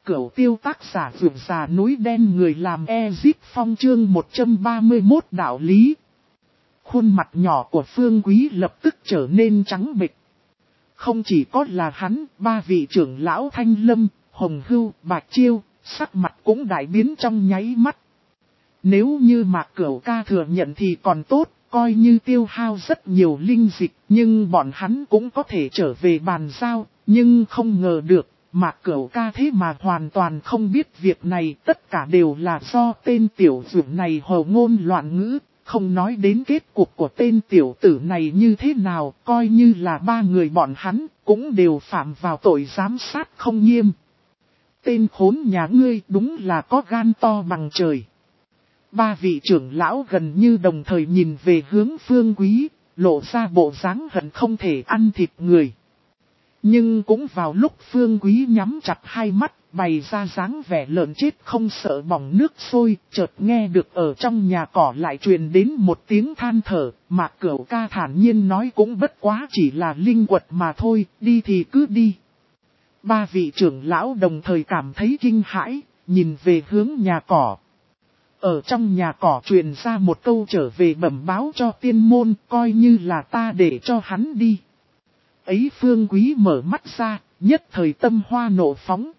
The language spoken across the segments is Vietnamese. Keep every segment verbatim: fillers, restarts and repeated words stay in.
Cửu Tiêu tác giả vượt già núi đen người làm Ezip Phong chương một trăm ba mươi mốt đạo lý. Khuôn mặt nhỏ của Phương Quý lập tức trở nên trắng bệch. Không chỉ có là hắn, ba vị trưởng lão Thanh Lâm, Hồng Hưu, Bạch Chiêu, sắc mặt cũng đại biến trong nháy mắt. Nếu như Mạc Cửu ca thừa nhận thì còn tốt, coi như tiêu hao rất nhiều linh dịch, nhưng bọn hắn cũng có thể trở về bàn giao, nhưng không ngờ được, Mạc Cửu ca thế mà hoàn toàn không biết việc này, tất cả đều là do tên tiểu tử này hồ ngôn loạn ngữ, không nói đến kết cục của tên tiểu tử này như thế nào, coi như là ba người bọn hắn, cũng đều phạm vào tội giám sát không nghiêm. Tên khốn nhà ngươi đúng là có gan to bằng trời. Ba vị trưởng lão gần như đồng thời nhìn về hướng Phương Quý, lộ ra bộ dáng hận không thể ăn thịt người. Nhưng cũng vào lúc Phương Quý nhắm chặt hai mắt, bày ra dáng vẻ lợn chết không sợ bỏng nước sôi, chợt nghe được ở trong nhà cỏ lại truyền đến một tiếng than thở, Mạc Cửu ca thản nhiên nói cũng bất quá chỉ là linh quật mà thôi, đi thì cứ đi. Ba vị trưởng lão đồng thời cảm thấy kinh hãi, nhìn về hướng nhà cỏ. Ở trong nhà cỏ truyền ra một câu trở về bẩm báo cho tiên môn, coi như là ta để cho hắn đi. Ấy Phương Quý mở mắt ra, nhất thời tâm hoa nộ phóng.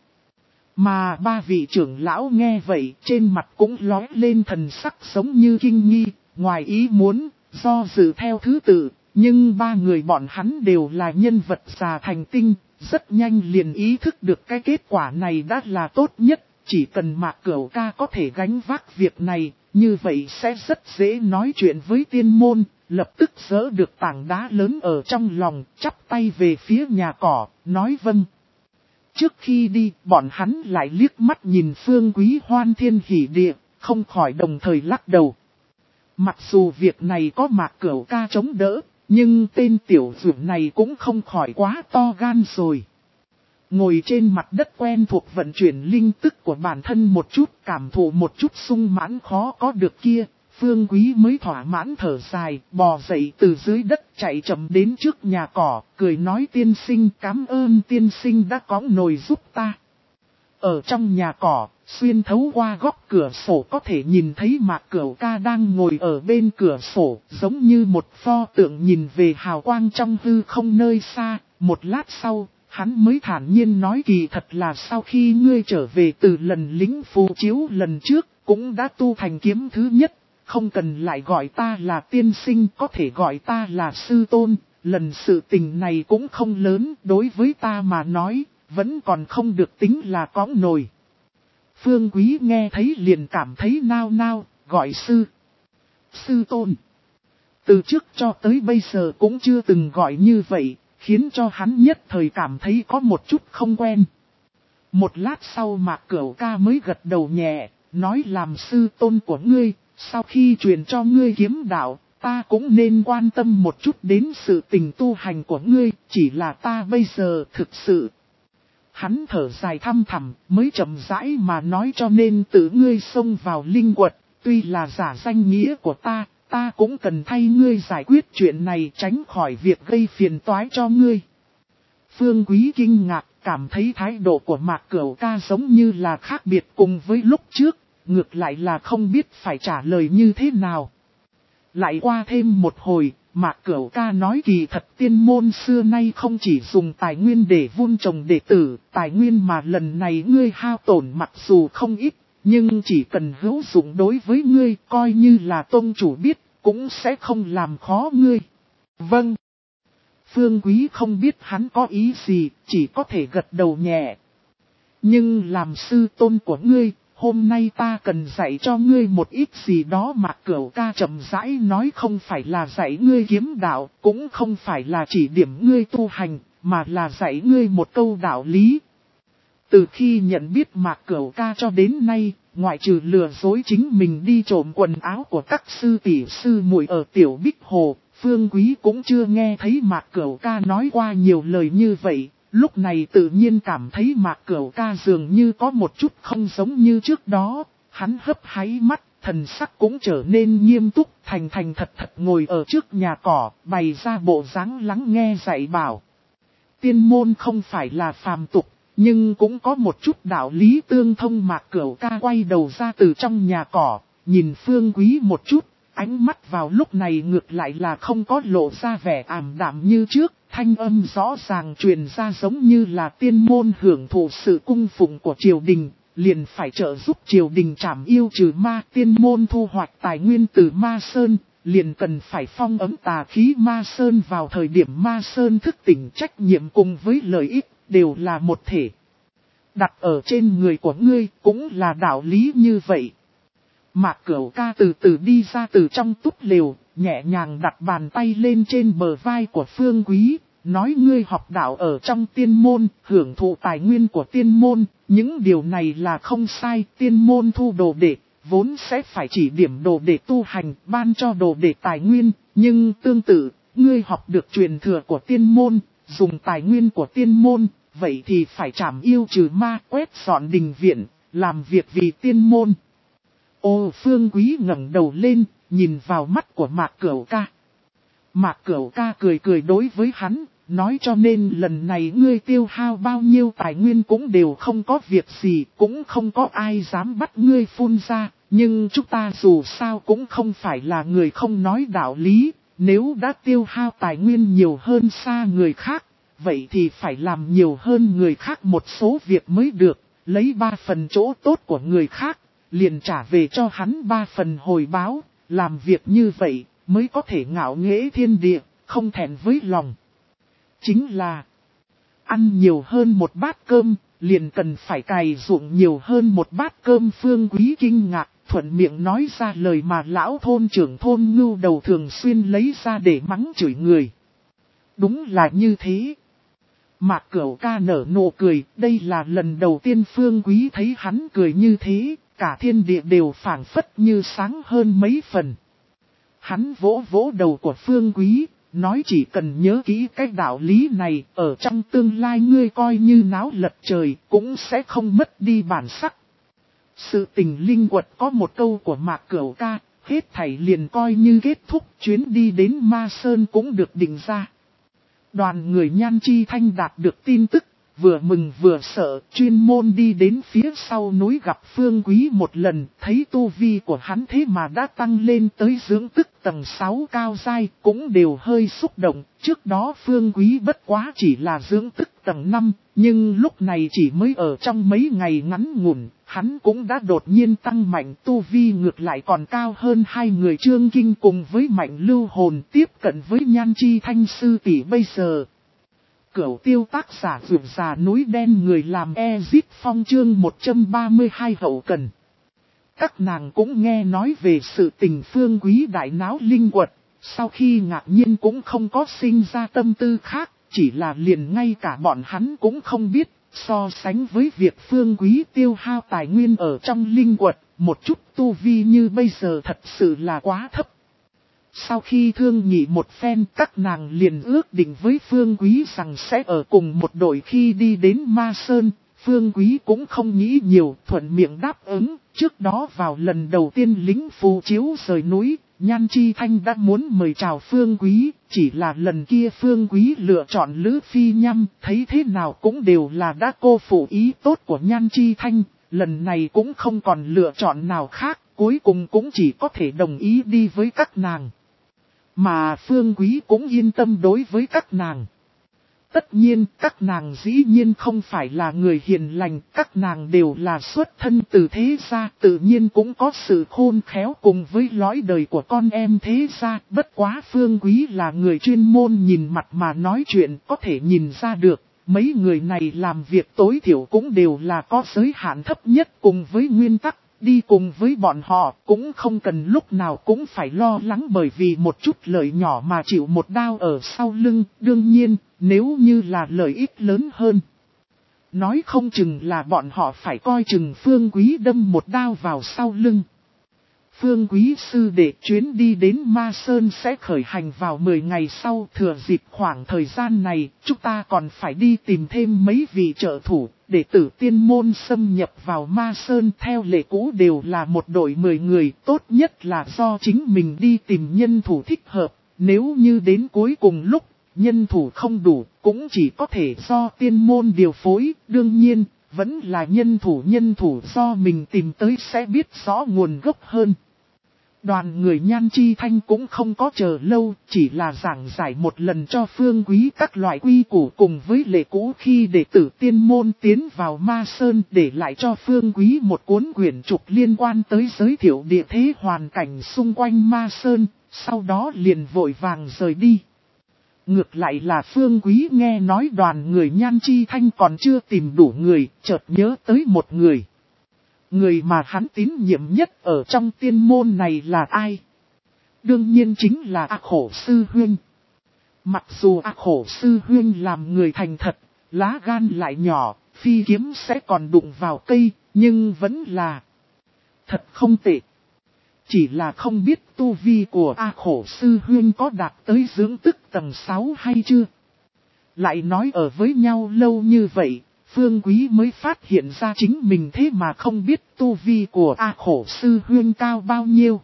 Mà ba vị trưởng lão nghe vậy, trên mặt cũng lóe lên thần sắc giống như kinh nghi, ngoài ý muốn, do dự theo thứ tự, nhưng ba người bọn hắn đều là nhân vật già thành tinh, rất nhanh liền ý thức được cái kết quả này đã là tốt nhất. Chỉ cần Mạc Cửu ca có thể gánh vác việc này, như vậy sẽ rất dễ nói chuyện với tiên môn, lập tức dỡ được tảng đá lớn ở trong lòng, chắp tay về phía nhà cỏ, nói vâng. Trước khi đi, bọn hắn lại liếc mắt nhìn Phương Quý hoan thiên hỉ địa, không khỏi đồng thời lắc đầu. Mặc dù việc này có Mạc Cửu ca chống đỡ, nhưng tên tiểu tử này cũng không khỏi quá to gan rồi. Ngồi trên mặt đất quen thuộc vận chuyển linh tức của bản thân một chút, cảm thụ một chút sung mãn khó có được kia, Phương Quý mới thỏa mãn thở dài, bò dậy từ dưới đất chạy chậm đến trước nhà cỏ, cười nói tiên sinh cảm ơn tiên sinh đã cõng nồi giúp ta. Ở trong nhà cỏ, xuyên thấu qua góc cửa sổ có thể nhìn thấy Mạc Cửu ca đang ngồi ở bên cửa sổ, giống như một pho tượng nhìn về hào quang trong hư không nơi xa, một lát sau. Hắn mới thản nhiên nói kỳ thật là sau khi ngươi trở về từ lần lính phù chiếu lần trước, cũng đã tu thành kiếm thứ nhất, không cần lại gọi ta là tiên sinh, có thể gọi ta là sư tôn, lần sự tình này cũng không lớn, đối với ta mà nói, vẫn còn không được tính là cõng nồi. Phương Quý nghe thấy liền cảm thấy nao nao, gọi sư, sư tôn. Từ trước cho tới bây giờ cũng chưa từng gọi như vậy. Khiến cho hắn nhất thời cảm thấy có một chút không quen. Một lát sau Mạc Cửu ca mới gật đầu nhẹ, nói làm sư tôn của ngươi, sau khi truyền cho ngươi kiếm đạo, ta cũng nên quan tâm một chút đến sự tình tu hành của ngươi, chỉ là ta bây giờ thực sự. Hắn thở dài thăm thẳm, mới chậm rãi mà nói cho nên tự ngươi xông vào linh quật, tuy là giả danh nghĩa của ta. Ta cũng cần thay ngươi giải quyết chuyện này tránh khỏi việc gây phiền toái cho ngươi. Phương Quý kinh ngạc, cảm thấy thái độ của Mạc Cửu ca giống như là khác biệt cùng với lúc trước, ngược lại là không biết phải trả lời như thế nào. Lại qua thêm một hồi, Mạc Cửu ca nói kỳ thật tiên môn xưa nay không chỉ dùng tài nguyên để vun trồng đệ tử, tài nguyên mà lần này ngươi hao tổn mặc dù không ít. Nhưng chỉ cần hữu dụng đối với ngươi, coi như là tôn chủ biết, cũng sẽ không làm khó ngươi. Vâng. Phương Quý không biết hắn có ý gì, chỉ có thể gật đầu nhẹ. Nhưng làm sư tôn của ngươi, hôm nay ta cần dạy cho ngươi một ít gì đó mà Cửu ca chậm rãi nói không phải là dạy ngươi kiếm đạo, cũng không phải là chỉ điểm ngươi tu hành, mà là dạy ngươi một câu đạo lý. Từ khi nhận biết Mạc Cửu ca cho đến nay, ngoại trừ lừa dối chính mình đi trộm quần áo của các sư tỷ sư muội ở Tiểu Bích Hồ, Phương Quý cũng chưa nghe thấy Mạc Cửu ca nói qua nhiều lời như vậy. Lúc này tự nhiên cảm thấy Mạc Cửu ca dường như có một chút không giống như trước đó, hắn hấp háy mắt, thần sắc cũng trở nên nghiêm túc, thành thành thật thật ngồi ở trước nhà cỏ, bày ra bộ dáng lắng nghe dạy bảo. Tiên môn không phải là phàm tục. Nhưng cũng có một chút đạo lý tương thông. Mạc Cửu ca quay đầu ra từ trong nhà cỏ, nhìn Phương Quý một chút, ánh mắt vào lúc này ngược lại là không có lộ ra vẻ ảm đạm như trước, thanh âm rõ ràng truyền ra giống như là tiên môn hưởng thụ sự cung phụng của triều đình, liền phải trợ giúp triều đình trảm yêu trừ ma. Tiên môn thu hoạch tài nguyên từ Ma Sơn, liền cần phải phong ấm tà khí Ma Sơn vào thời điểm Ma Sơn thức tỉnh. Trách nhiệm cùng với lợi ích đều là một thể. Đặt ở trên người của ngươi cũng là đạo lý như vậy. Mạc Cửu ca từ từ đi ra từ trong túp lều, nhẹ nhàng đặt bàn tay lên trên bờ vai của Phương Quý, nói ngươi học đạo ở trong tiên môn, hưởng thụ tài nguyên của tiên môn, những điều này là không sai. Tiên môn thu đồ đệ, vốn sẽ phải chỉ điểm đồ đệ tu hành, ban cho đồ đệ tài nguyên, nhưng tương tự, ngươi học được truyền thừa của tiên môn, dùng tài nguyên của tiên môn, vậy thì phải trảm yêu trừ ma, quét dọn đình viện, làm việc vì tiên môn. Ô Phương Quý ngẩng đầu lên, nhìn vào mắt của Mạc Cửu ca. Mạc Cửu ca cười cười đối với hắn, nói cho nên lần này ngươi tiêu hao bao nhiêu tài nguyên cũng đều không có việc gì, cũng không có ai dám bắt ngươi phun ra, nhưng chúng ta dù sao cũng không phải là người không nói đạo lý, nếu đã tiêu hao tài nguyên nhiều hơn xa người khác, vậy thì phải làm nhiều hơn người khác một số việc mới được, lấy ba phần chỗ tốt của người khác, liền trả về cho hắn ba phần hồi báo, làm việc như vậy mới có thể ngạo nghễ thiên địa, không thẹn với lòng. Chính là ăn nhiều hơn một bát cơm, liền cần phải cày ruộng nhiều hơn một bát cơm. Phương Quý kinh ngạc, thuận miệng nói ra lời mà lão thôn trưởng thôn ngưu đầu thường xuyên lấy ra để mắng chửi người. Đúng là như thế. Mạc Cửu ca nở nụ cười, đây là lần đầu tiên Phương Quý thấy hắn cười như thế, cả thiên địa đều phảng phất như sáng hơn mấy phần. Hắn vỗ vỗ đầu của Phương Quý, nói chỉ cần nhớ kỹ cái đạo lý này, ở trong tương lai ngươi coi như náo lật trời, cũng sẽ không mất đi bản sắc. Sự tình linh quật có một câu của Mạc Cửu ca, hết thảy liền coi như kết thúc, chuyến đi đến Ma Sơn cũng được định ra. Đoàn người Nhan Chi Thanh đạt được tin tức, vừa mừng vừa sợ, chuyên môn đi đến phía sau núi gặp Phương Quý một lần, thấy tu vi của hắn thế mà đã tăng lên tới dưỡng tức tầng sáu cao giai, cũng đều hơi xúc động. Trước đó Phương Quý bất quá chỉ là dưỡng tức tầng năm, nhưng lúc này chỉ mới ở trong mấy ngày ngắn ngủn, hắn cũng đã đột nhiên tăng mạnh, tu vi ngược lại còn cao hơn hai người Trương Kinh cùng với Mạnh Lưu Hồn, tiếp cận với Nhan Chi Thanh sư tỷ bây giờ. Cửu tiêu tác giả vượt già núi đen người làm Ezit Phong chương một trăm ba mươi hai hậu cần. Các nàng cũng nghe nói về sự tình Phương Quý đại náo linh quật, sau khi ngạc nhiên cũng không có sinh ra tâm tư khác, chỉ là liền ngay cả bọn hắn cũng không biết, so sánh với việc Phương Quý tiêu hao tài nguyên ở trong linh quật, một chút tu vi như bây giờ thật sự là quá thấp. Sau khi thương nghị một phen, các nàng liền ước định với Phương Quý rằng sẽ ở cùng một đội khi đi đến Ma Sơn. Phương Quý cũng không nghĩ nhiều, thuận miệng đáp ứng. Trước đó vào lần đầu tiên lính phù chiếu rời núi, Nhan Chi Thanh đã muốn mời chào Phương Quý, chỉ là lần kia Phương Quý lựa chọn Lữ Phi Nhâm, thấy thế nào cũng đều là đã cô phụ ý tốt của Nhan Chi Thanh, lần này cũng không còn lựa chọn nào khác, cuối cùng cũng chỉ có thể đồng ý đi với các nàng. Mà Phương Quý cũng yên tâm đối với các nàng. Tất nhiên, các nàng dĩ nhiên không phải là người hiền lành, các nàng đều là xuất thân từ thế gia, tự nhiên cũng có sự khôn khéo cùng với lõi đời của con em thế gia. Bất quá Phương Quý là người chuyên môn nhìn mặt mà nói chuyện, có thể nhìn ra được, mấy người này làm việc tối thiểu cũng đều là có giới hạn thấp nhất cùng với nguyên tắc. Đi cùng với bọn họ cũng không cần lúc nào cũng phải lo lắng bởi vì một chút lợi nhỏ mà chịu một đao ở sau lưng. Đương nhiên, nếu như là lợi ích lớn hơn, nói không chừng là bọn họ phải coi chừng Phương Quý đâm một đao vào sau lưng. Phương Quý sư đệ chuyến đi đến Ma Sơn sẽ khởi hành vào mười ngày sau. Thừa dịp khoảng thời gian này, chúng ta còn phải đi tìm thêm mấy vị trợ thủ, đệ tử tiên môn xâm nhập vào Ma Sơn. Theo lệ cũ đều là một đội mười người, tốt nhất là do chính mình đi tìm nhân thủ thích hợp. Nếu như đến cuối cùng lúc, nhân thủ không đủ, cũng chỉ có thể do tiên môn điều phối, đương nhiên, vẫn là nhân thủ nhân thủ do mình tìm tới sẽ biết rõ nguồn gốc hơn. Đoàn người Nhan Chi Thanh cũng không có chờ lâu, chỉ là giảng giải một lần cho Phương Quý các loại quy củ cùng với lệ cũ khi đệ tử tiên môn tiến vào Ma Sơn, để lại cho Phương Quý một cuốn quyển trục liên quan tới giới thiệu địa thế hoàn cảnh xung quanh Ma Sơn, sau đó liền vội vàng rời đi. Ngược lại là Phương Quý nghe nói đoàn người Nhan Chi Thanh còn chưa tìm đủ người, chợt nhớ tới một người. Người mà hắn tín nhiệm nhất ở trong tiên môn này là ai? Đương nhiên chính là A Khổ Sư Huynh. Mặc dù A Khổ Sư Huynh làm người thành thật, lá gan lại nhỏ, phi kiếm sẽ còn đụng vào cây, nhưng vẫn là thật không tệ. Chỉ là không biết tu vi của A Khổ Sư Huynh có đạt tới dưỡng tức tầng sáu hay chưa? Lại nói ở với nhau lâu như vậy, Phương Quý mới phát hiện ra chính mình thế mà không biết tu vi của A Khổ Sư Huynh cao bao nhiêu.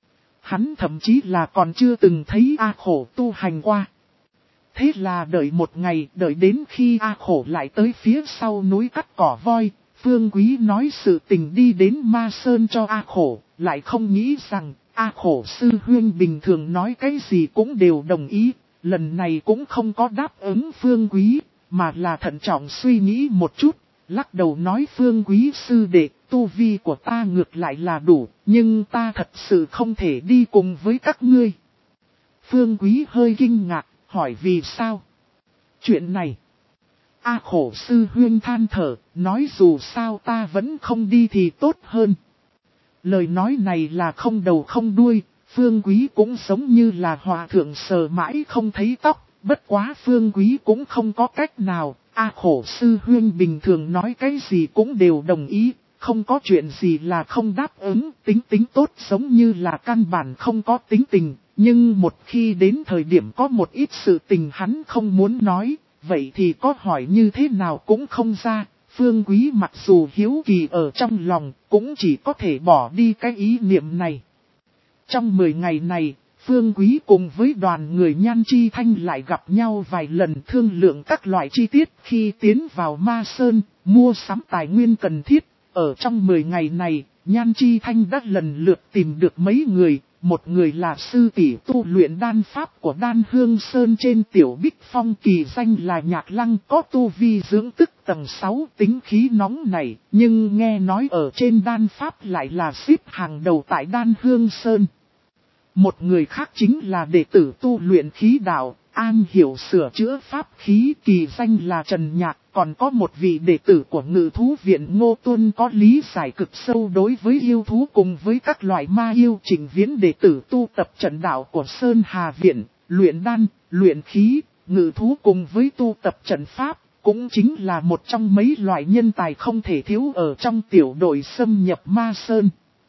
Hắn thậm chí là còn chưa từng thấy A Khổ tu hành qua. Thế là đợi một ngày, đợi đến khi A Khổ lại tới phía sau núi cắt cỏ voi, Phương Quý nói sự tình đi đến Ma Sơn cho A Khổ, lại không nghĩ rằng A Khổ Sư Huynh bình thường nói cái gì cũng đều đồng ý, lần này cũng không có đáp ứng Phương Quý, mà là thận trọng suy nghĩ một chút, lắc đầu nói Phương Quý sư đệ, tu vi của ta ngược lại là đủ, nhưng ta thật sự không thể đi cùng với các ngươi. Phương Quý hơi kinh ngạc, hỏi vì sao? Chuyện này, A Khổ Sư Huynh than thở, nói dù sao ta vẫn không đi thì tốt hơn. Lời nói này là không đầu không đuôi, Phương Quý cũng giống như là hòa thượng sờ mãi không thấy tóc, bất quá Phương Quý cũng không có cách nào, A Khổ Sư Huynh bình thường nói cái gì cũng đều đồng ý, không có chuyện gì là không đáp ứng, tính tính tốt giống như là căn bản không có tính tình, nhưng một khi đến thời điểm có một ít sự tình hắn không muốn nói, vậy thì có hỏi như thế nào cũng không ra. Phương Quý mặc dù hiếu kỳ ở trong lòng, cũng chỉ có thể bỏ đi cái ý niệm này. Trong mười ngày này, Phương Quý cùng với đoàn người Nhan Chi Thanh lại gặp nhau vài lần thương lượng các loại chi tiết khi tiến vào Ma Sơn, mua sắm tài nguyên cần thiết. Ở trong mười ngày này, Nhan Chi Thanh đã lần lượt tìm được mấy người, một người là sư tỷ tu luyện đan pháp của Đan Hương Sơn trên Tiểu Bích Phong, kỳ danh là Nhạc Lăng, có tu vi dưỡng tức tầng sáu, tính khí nóng này, nhưng nghe nói ở trên đan pháp lại là xếp hàng đầu tại Đan Hương Sơn. Một người khác chính là đệ tử tu luyện khí đạo, an hiểu sửa chữa pháp khí, kỳ danh là Trần Nhạc, còn có một vị đệ tử của Ngự Thú Viện Ngô Tuân có lý giải cực sâu đối với yêu thú cùng với các loại ma yêu. Trình Viễn đệ tử tu tập trận đạo của Sơn Hà Viện, luyện đan, luyện khí, ngự thú cùng với tu tập trận pháp, cũng chính là một trong mấy loại nhân tài không thể thiếu ở trong tiểu đội xâm nhập Ma Sơn.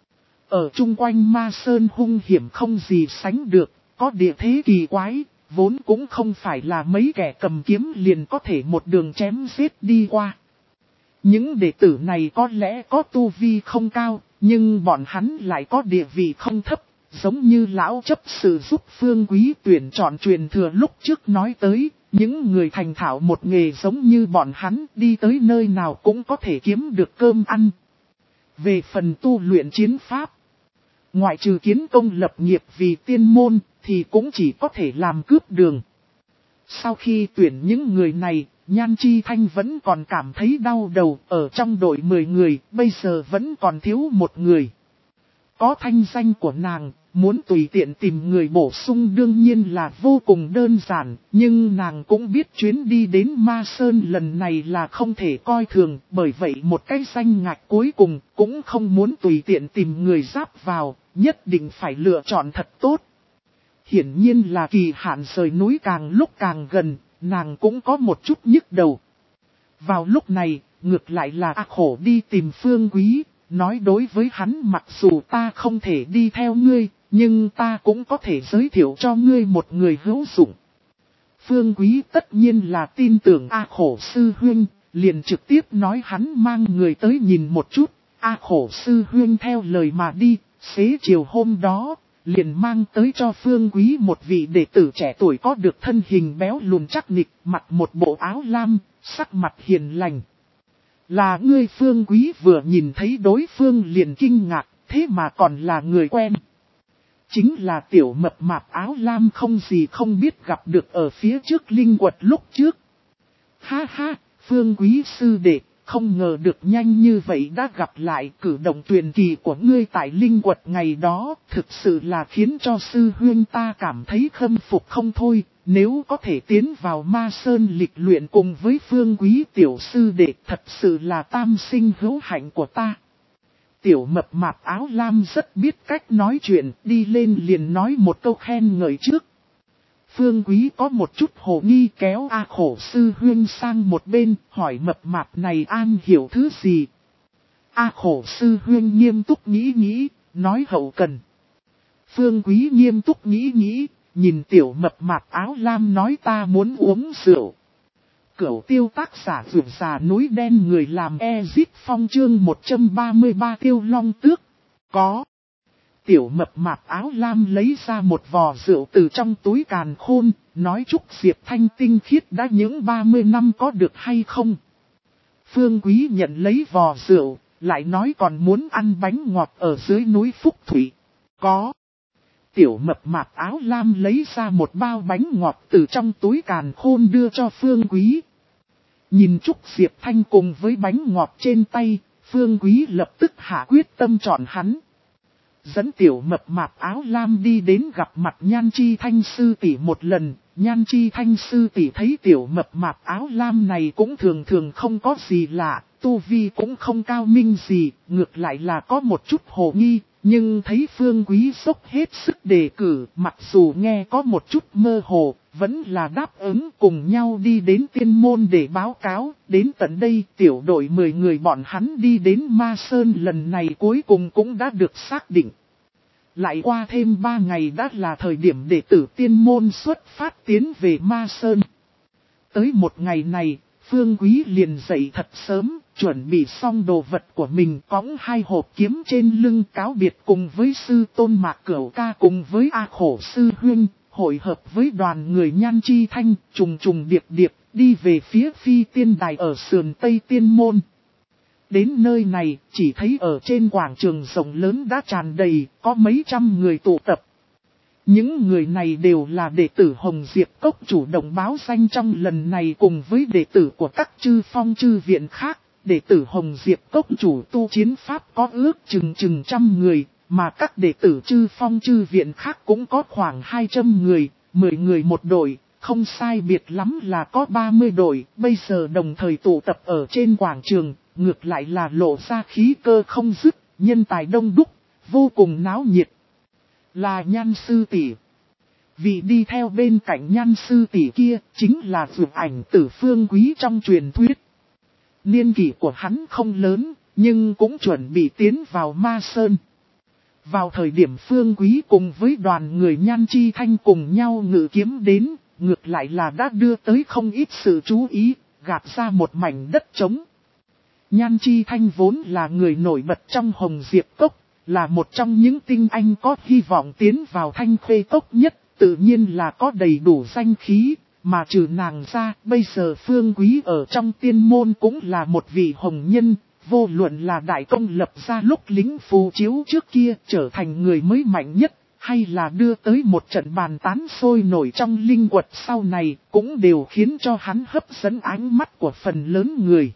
Ở chung quanh Ma Sơn hung hiểm không gì sánh được, có địa thế kỳ quái, vốn cũng không phải là mấy kẻ cầm kiếm liền có thể một đường chém giết đi qua. Những đệ tử này có lẽ có tu vi không cao, nhưng bọn hắn lại có địa vị không thấp, giống như lão chấp sự giúp Phương Quý tuyển chọn truyền thừa lúc trước nói tới, những người thành thạo một nghề giống như bọn hắn đi tới nơi nào cũng có thể kiếm được cơm ăn. Về phần tu luyện chiến pháp, ngoại trừ kiến công lập nghiệp vì tiên môn, thì cũng chỉ có thể làm cướp đường. Sau khi tuyển những người này, Nhan Chi Thanh vẫn còn cảm thấy đau đầu, ở trong đội mười người, bây giờ vẫn còn thiếu một người. Có thanh danh của nàng, muốn tùy tiện tìm người bổ sung đương nhiên là vô cùng đơn giản, nhưng nàng cũng biết chuyến đi đến Ma Sơn lần này là không thể coi thường, bởi vậy một cái danh ngạch cuối cùng cũng không muốn tùy tiện tìm người giáp vào, nhất định phải lựa chọn thật tốt. Hiển nhiên là kỳ hạn rời núi càng lúc càng gần, nàng cũng có một chút nhức đầu. Vào lúc này, ngược lại là A Khổ đi tìm Phương Quý, nói đối với hắn mặc dù ta không thể đi theo ngươi, nhưng ta cũng có thể giới thiệu cho ngươi một người hữu dụng. Phương Quý tất nhiên là tin tưởng A Khổ Sư Huynh, liền trực tiếp nói hắn mang người tới nhìn một chút. A Khổ Sư Huynh theo lời mà đi, xế chiều hôm đó, liền mang tới cho Phương Quý một vị đệ tử trẻ tuổi có được thân hình béo lùn chắc nịch, mặc một bộ áo lam, sắc mặt hiền lành. Là ngươi? Phương Quý vừa nhìn thấy đối phương liền kinh ngạc, thế mà còn là người quen. Chính là tiểu mập mạp áo lam không gì không biết gặp được ở phía trước linh quật lúc trước. Ha ha, Phương Quý sư đệ, không ngờ được nhanh như vậy đã gặp lại. Cử động truyền kỳ của ngươi tại linh quật ngày đó, thực sự là khiến cho sư huynh ta cảm thấy khâm phục không thôi. Nếu có thể tiến vào Ma Sơn lịch luyện cùng với Phương Quý tiểu sư đệ, thật sự là tam sinh hữu hạnh của ta. Tiểu mập mạp áo lam rất biết cách nói chuyện, đi lên liền nói một câu khen ngợi trước. Phương Quý có một chút hồ nghi, kéo A Khổ sư huynh sang một bên, hỏi mập mạp này an hiểu thứ gì. A Khổ sư huynh nghiêm túc nghĩ nghĩ, nói hậu cần. Phương Quý nghiêm túc nghĩ nghĩ, nhìn tiểu mập mạp áo lam nói ta muốn uống rượu. Cửu tiêu tác giả rượu già núi đen người làm Ezip Phong chương một trăm ba mươi ba tiêu long tước. Có. Tiểu mập mạp áo lam lấy ra một vò rượu từ trong túi càn khôn, nói chúc Diệp Thanh tinh khiết đã những ba mươi năm có được hay không. Phương Quý nhận lấy vò rượu, lại nói còn muốn ăn bánh ngọt ở dưới núi Phúc Thủy. Có. Tiểu mập mạp áo lam lấy ra một bao bánh ngọt từ trong túi càn khôn đưa cho Phương Quý. Nhìn Trúc Diệp Thanh cùng với bánh ngọt trên tay, Phương Quý lập tức hạ quyết tâm chọn hắn. Dẫn tiểu mập mạp áo lam đi đến gặp mặt Nhan Chi Thanh sư tỷ một lần. Nhan Chi Thanh sư tỷ thấy tiểu mập mạp áo lam này cũng thường thường không có gì lạ, tu vi cũng không cao minh gì, ngược lại là có một chút hồ nghi. Nhưng thấy Phương Quý dốc hết sức đề cử, mặc dù nghe có một chút mơ hồ, vẫn là đáp ứng cùng nhau đi đến tiên môn để báo cáo. Đến tận đây tiểu đội mười người bọn hắn đi đến Ma Sơn lần này cuối cùng cũng đã được xác định. Lại qua thêm ba ngày đã là thời điểm đệ tử tiên môn xuất phát tiến về Ma Sơn. Tới một ngày này, Phương Quý liền dậy thật sớm, chuẩn bị xong đồ vật của mình, cõng hai hộp kiếm trên lưng cáo biệt cùng với sư tôn Mạc Cửu Ca cùng với A Khổ sư huynh, hội hợp với đoàn người Nhan Chi Thanh, trùng trùng điệp điệp, đi về phía Phi Tiên Đài ở sườn Tây Tiên Môn. Đến nơi này, chỉ thấy ở trên quảng trường rộng lớn đã tràn đầy, có mấy trăm người tụ tập. Những người này đều là đệ tử Hồng Diệp Cốc chủ động báo danh trong lần này cùng với đệ tử của các chư phong chư viện khác. Đệ tử Hồng Diệp Cốc chủ tu chiến pháp có ước chừng chừng trăm người, mà các đệ tử chư phong chư viện khác cũng có khoảng hai trăm người, mười người một đội, không sai biệt lắm là có ba mươi đội, bây giờ đồng thời tụ tập ở trên quảng trường, ngược lại là lộ ra khí cơ không dứt, nhân tài đông đúc, vô cùng náo nhiệt. Là Nhan sư tỷ. Vì đi theo bên cạnh Nhan sư tỷ kia, chính là Dược Ảnh Tử Phương Quý trong truyền thuyết. Niên kỷ của hắn không lớn, nhưng cũng chuẩn bị tiến vào Ma Sơn. Vào thời điểm Phương Quý cùng với đoàn người Nhan Chi Thanh cùng nhau ngự kiếm đến, ngược lại là đã đưa tới không ít sự chú ý, gạt ra một mảnh đất trống. Nhan Chi Thanh vốn là người nổi bật trong Hồng Diệp Cốc, là một trong những tinh anh có hy vọng tiến vào Thanh Khuê Cốc nhất, tự nhiên là có đầy đủ danh khí. Mà trừ nàng ra, bây giờ Phương Quý ở trong tiên môn cũng là một vị hồng nhân, vô luận là đại công lập ra lúc lính phù chiếu trước kia trở thành người mới mạnh nhất, hay là đưa tới một trận bàn tán sôi nổi trong linh quật sau này, cũng đều khiến cho hắn hấp dẫn ánh mắt của phần lớn người.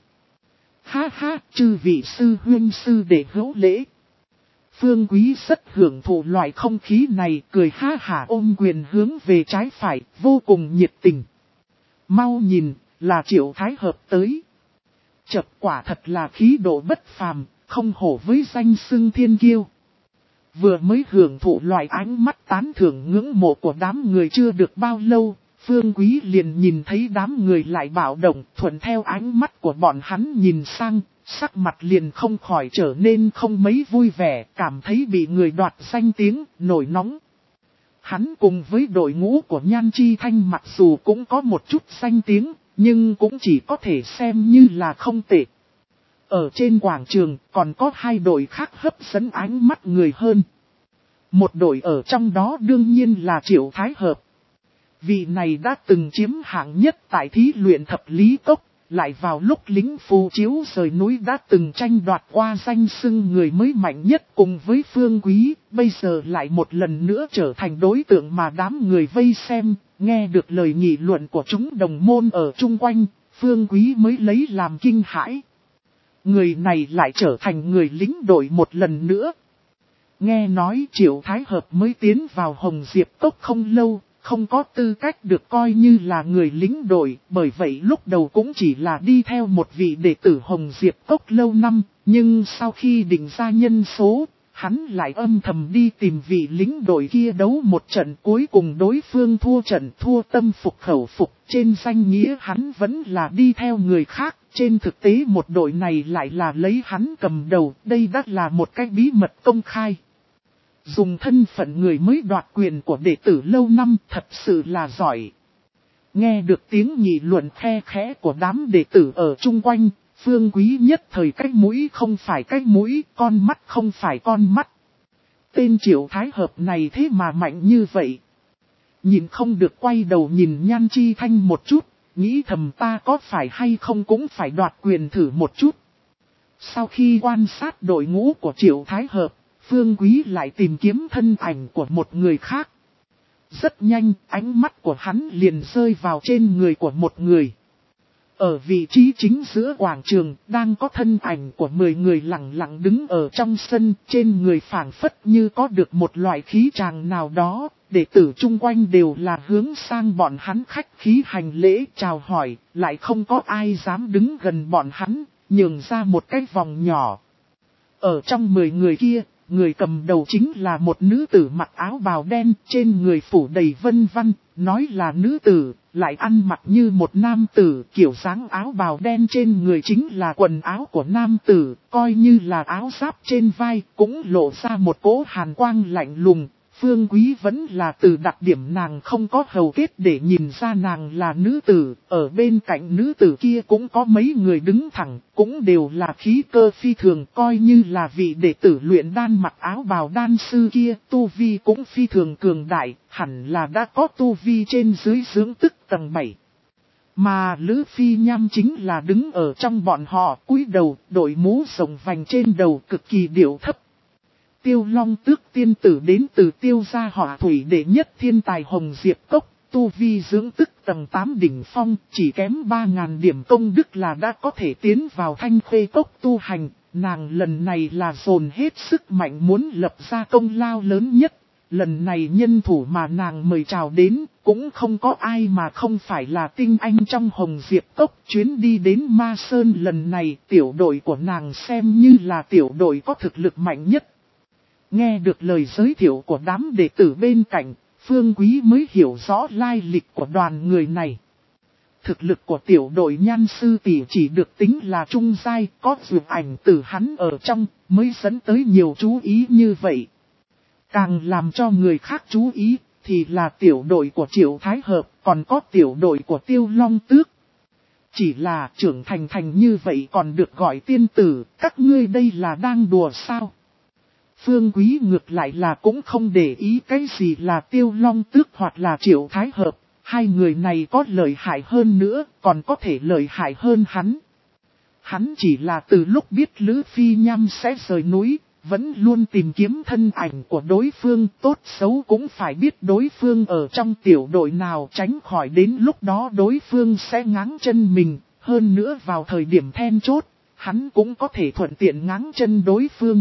Ha ha, chư vị sư huynh sư đệ hữu lễ. Phương Quý rất hưởng thụ loại không khí này, cười ha hả ôm quyền hướng về trái phải, vô cùng nhiệt tình. Mau nhìn, là Triệu Thái Hợp tới. Chập quả thật là khí độ bất phàm, không hổ với danh xưng thiên kiêu. Vừa mới hưởng thụ loại ánh mắt tán thưởng ngưỡng mộ của đám người chưa được bao lâu, Phương Quý liền nhìn thấy đám người lại bạo động, thuận theo ánh mắt của bọn hắn nhìn sang. Sắc mặt liền không khỏi trở nên không mấy vui vẻ, cảm thấy bị người đoạt danh tiếng, nổi nóng. Hắn cùng với đội ngũ của Nhan Chi Thanh mặc dù cũng có một chút danh tiếng, nhưng cũng chỉ có thể xem như là không tệ. Ở trên quảng trường còn có hai đội khác hấp dẫn ánh mắt người hơn. Một đội ở trong đó đương nhiên là Triệu Thái Hợp. Vị này đã từng chiếm hạng nhất tại thí luyện thập lý cốc, lại vào lúc lính phù chiếu rời núi đã từng tranh đoạt qua danh xưng người mới mạnh nhất cùng với Phương Quý, bây giờ lại một lần nữa trở thành đối tượng mà đám người vây xem, nghe được lời nghị luận của chúng đồng môn ở chung quanh, Phương Quý mới lấy làm kinh hãi. Người này lại trở thành người lính đội một lần nữa. Nghe nói Triệu Thái Hợp mới tiến vào Hồng Diệp Cốc không lâu, không có tư cách được coi như là người lính đội, bởi vậy lúc đầu cũng chỉ là đi theo một vị đệ tử Hồng Diệp Cốc lâu năm, nhưng sau khi định ra nhân số, hắn lại âm thầm đi tìm vị lính đội kia đấu một trận, cuối cùng đối phương thua trận, thua tâm phục khẩu phục, trên danh nghĩa hắn vẫn là đi theo người khác, trên thực tế một đội này lại là lấy hắn cầm đầu, đây đã là một cái bí mật công khai. Dùng thân phận người mới đoạt quyền của đệ tử lâu năm thật sự là giỏi. Nghe được tiếng nghị luận khe khẽ của đám đệ tử ở chung quanh, Phương Quý nhất thời cái mũi không phải cái mũi, con mắt không phải con mắt. Tên Triệu Thái Hợp này thế mà mạnh như vậy. Nhìn không được quay đầu nhìn Nhan Chi Thanh một chút, nghĩ thầm ta có phải hay không cũng phải đoạt quyền thử một chút. Sau khi quan sát đội ngũ của Triệu Thái Hợp, Phương Quý lại tìm kiếm thân ảnh của một người khác. Rất nhanh, ánh mắt của hắn liền rơi vào trên người của một người. Ở vị trí chính giữa quảng trường, đang có thân ảnh của mười người lặng lặng đứng ở trong sân, trên người phảng phất như có được một loại khí tràng nào đó, đệ tử chung quanh đều là hướng sang bọn hắn khách khí hành lễ chào hỏi, lại không có ai dám đứng gần bọn hắn, nhường ra một cái vòng nhỏ. Ở trong mười người kia, người cầm đầu chính là một nữ tử mặc áo bào đen, trên người phủ đầy vân vân, nói là nữ tử, lại ăn mặc như một nam tử, kiểu dáng áo bào đen trên người chính là quần áo của nam tử, coi như là áo giáp trên vai, cũng lộ ra một cỗ hàn quang lạnh lùng. Phương Quý vẫn là từ đặc điểm nàng không có hầu kết để nhìn ra nàng là nữ tử, ở bên cạnh nữ tử kia cũng có mấy người đứng thẳng, cũng đều là khí cơ phi thường, coi như là vị đệ tử luyện đan mặc áo bào đan sư kia, tu vi cũng phi thường cường đại, hẳn là đã có tu vi trên dưới dưỡng tức tầng bảy. Mà Lữ Phi Nham chính là đứng ở trong bọn họ, cúi đầu, đội mũ rồng vành trên đầu cực kỳ điệu thấp. Tiêu Long Tước tiên tử đến từ Tiêu gia Hỏa Thủy đệ nhất thiên tài Hồng Diệp Cốc, tu vi dưỡng tức tầng tám đỉnh phong, chỉ kém ba ngàn điểm công đức là đã có thể tiến vào Thanh Khê Cốc tu hành, nàng lần này là dồn hết sức mạnh muốn lập ra công lao lớn nhất, lần này nhân thủ mà nàng mời chào đến, cũng không có ai mà không phải là tinh anh trong Hồng Diệp Cốc, chuyến đi đến Ma Sơn lần này tiểu đội của nàng xem như là tiểu đội có thực lực mạnh nhất. Nghe được lời giới thiệu của đám đệ tử bên cạnh, Phương Quý mới hiểu rõ lai lịch của đoàn người này. Thực lực của tiểu đội Nhan sư tỷ chỉ được tính là trung giai, có dược ảnh từ hắn ở trong, mới dẫn tới nhiều chú ý như vậy. Càng làm cho người khác chú ý, thì là tiểu đội của Triệu Thái Hợp, còn có tiểu đội của Tiêu Long Tước. Chỉ là trưởng thành thành như vậy còn được gọi tiên tử, các ngươi đây là đang đùa sao? Phương Quý ngược lại là cũng không để ý cái gì là Tiêu Long Tước hoặc là Triệu Thái Hợp, hai người này có lợi hại hơn nữa, còn có thể lợi hại hơn hắn. Hắn chỉ là từ lúc biết Lữ Phi Nham sẽ rời núi, vẫn luôn tìm kiếm thân ảnh của đối phương, tốt xấu cũng phải biết đối phương ở trong tiểu đội nào, tránh khỏi đến lúc đó đối phương sẽ ngáng chân mình, hơn nữa vào thời điểm then chốt, hắn cũng có thể thuận tiện ngáng chân đối phương.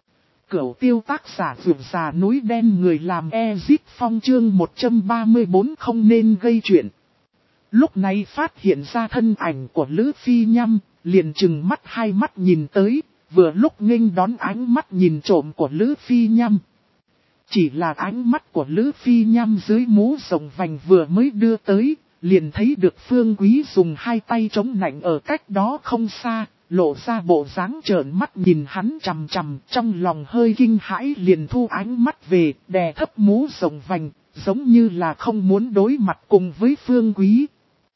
Cửu tiêu tác giả vượt già núi đen người làm Ezit Phong chương một trăm ba mươi bốn không nên gây chuyện. Lúc này phát hiện ra thân ảnh của Lữ Phi Nham, liền trừng mắt hai mắt nhìn tới, vừa lúc nghênh đón ánh mắt nhìn trộm của Lữ Phi Nham. Chỉ là ánh mắt của Lữ Phi Nham dưới mũ rồng vành vừa mới đưa tới, liền thấy được Phương Quý dùng hai tay chống nạnh ở cách đó không xa. Lộ ra bộ dáng trợn mắt nhìn hắn chằm chằm, trong lòng hơi kinh hãi liền thu ánh mắt về, đè thấp mũ rồng vành, giống như là không muốn đối mặt cùng với Phương Quý.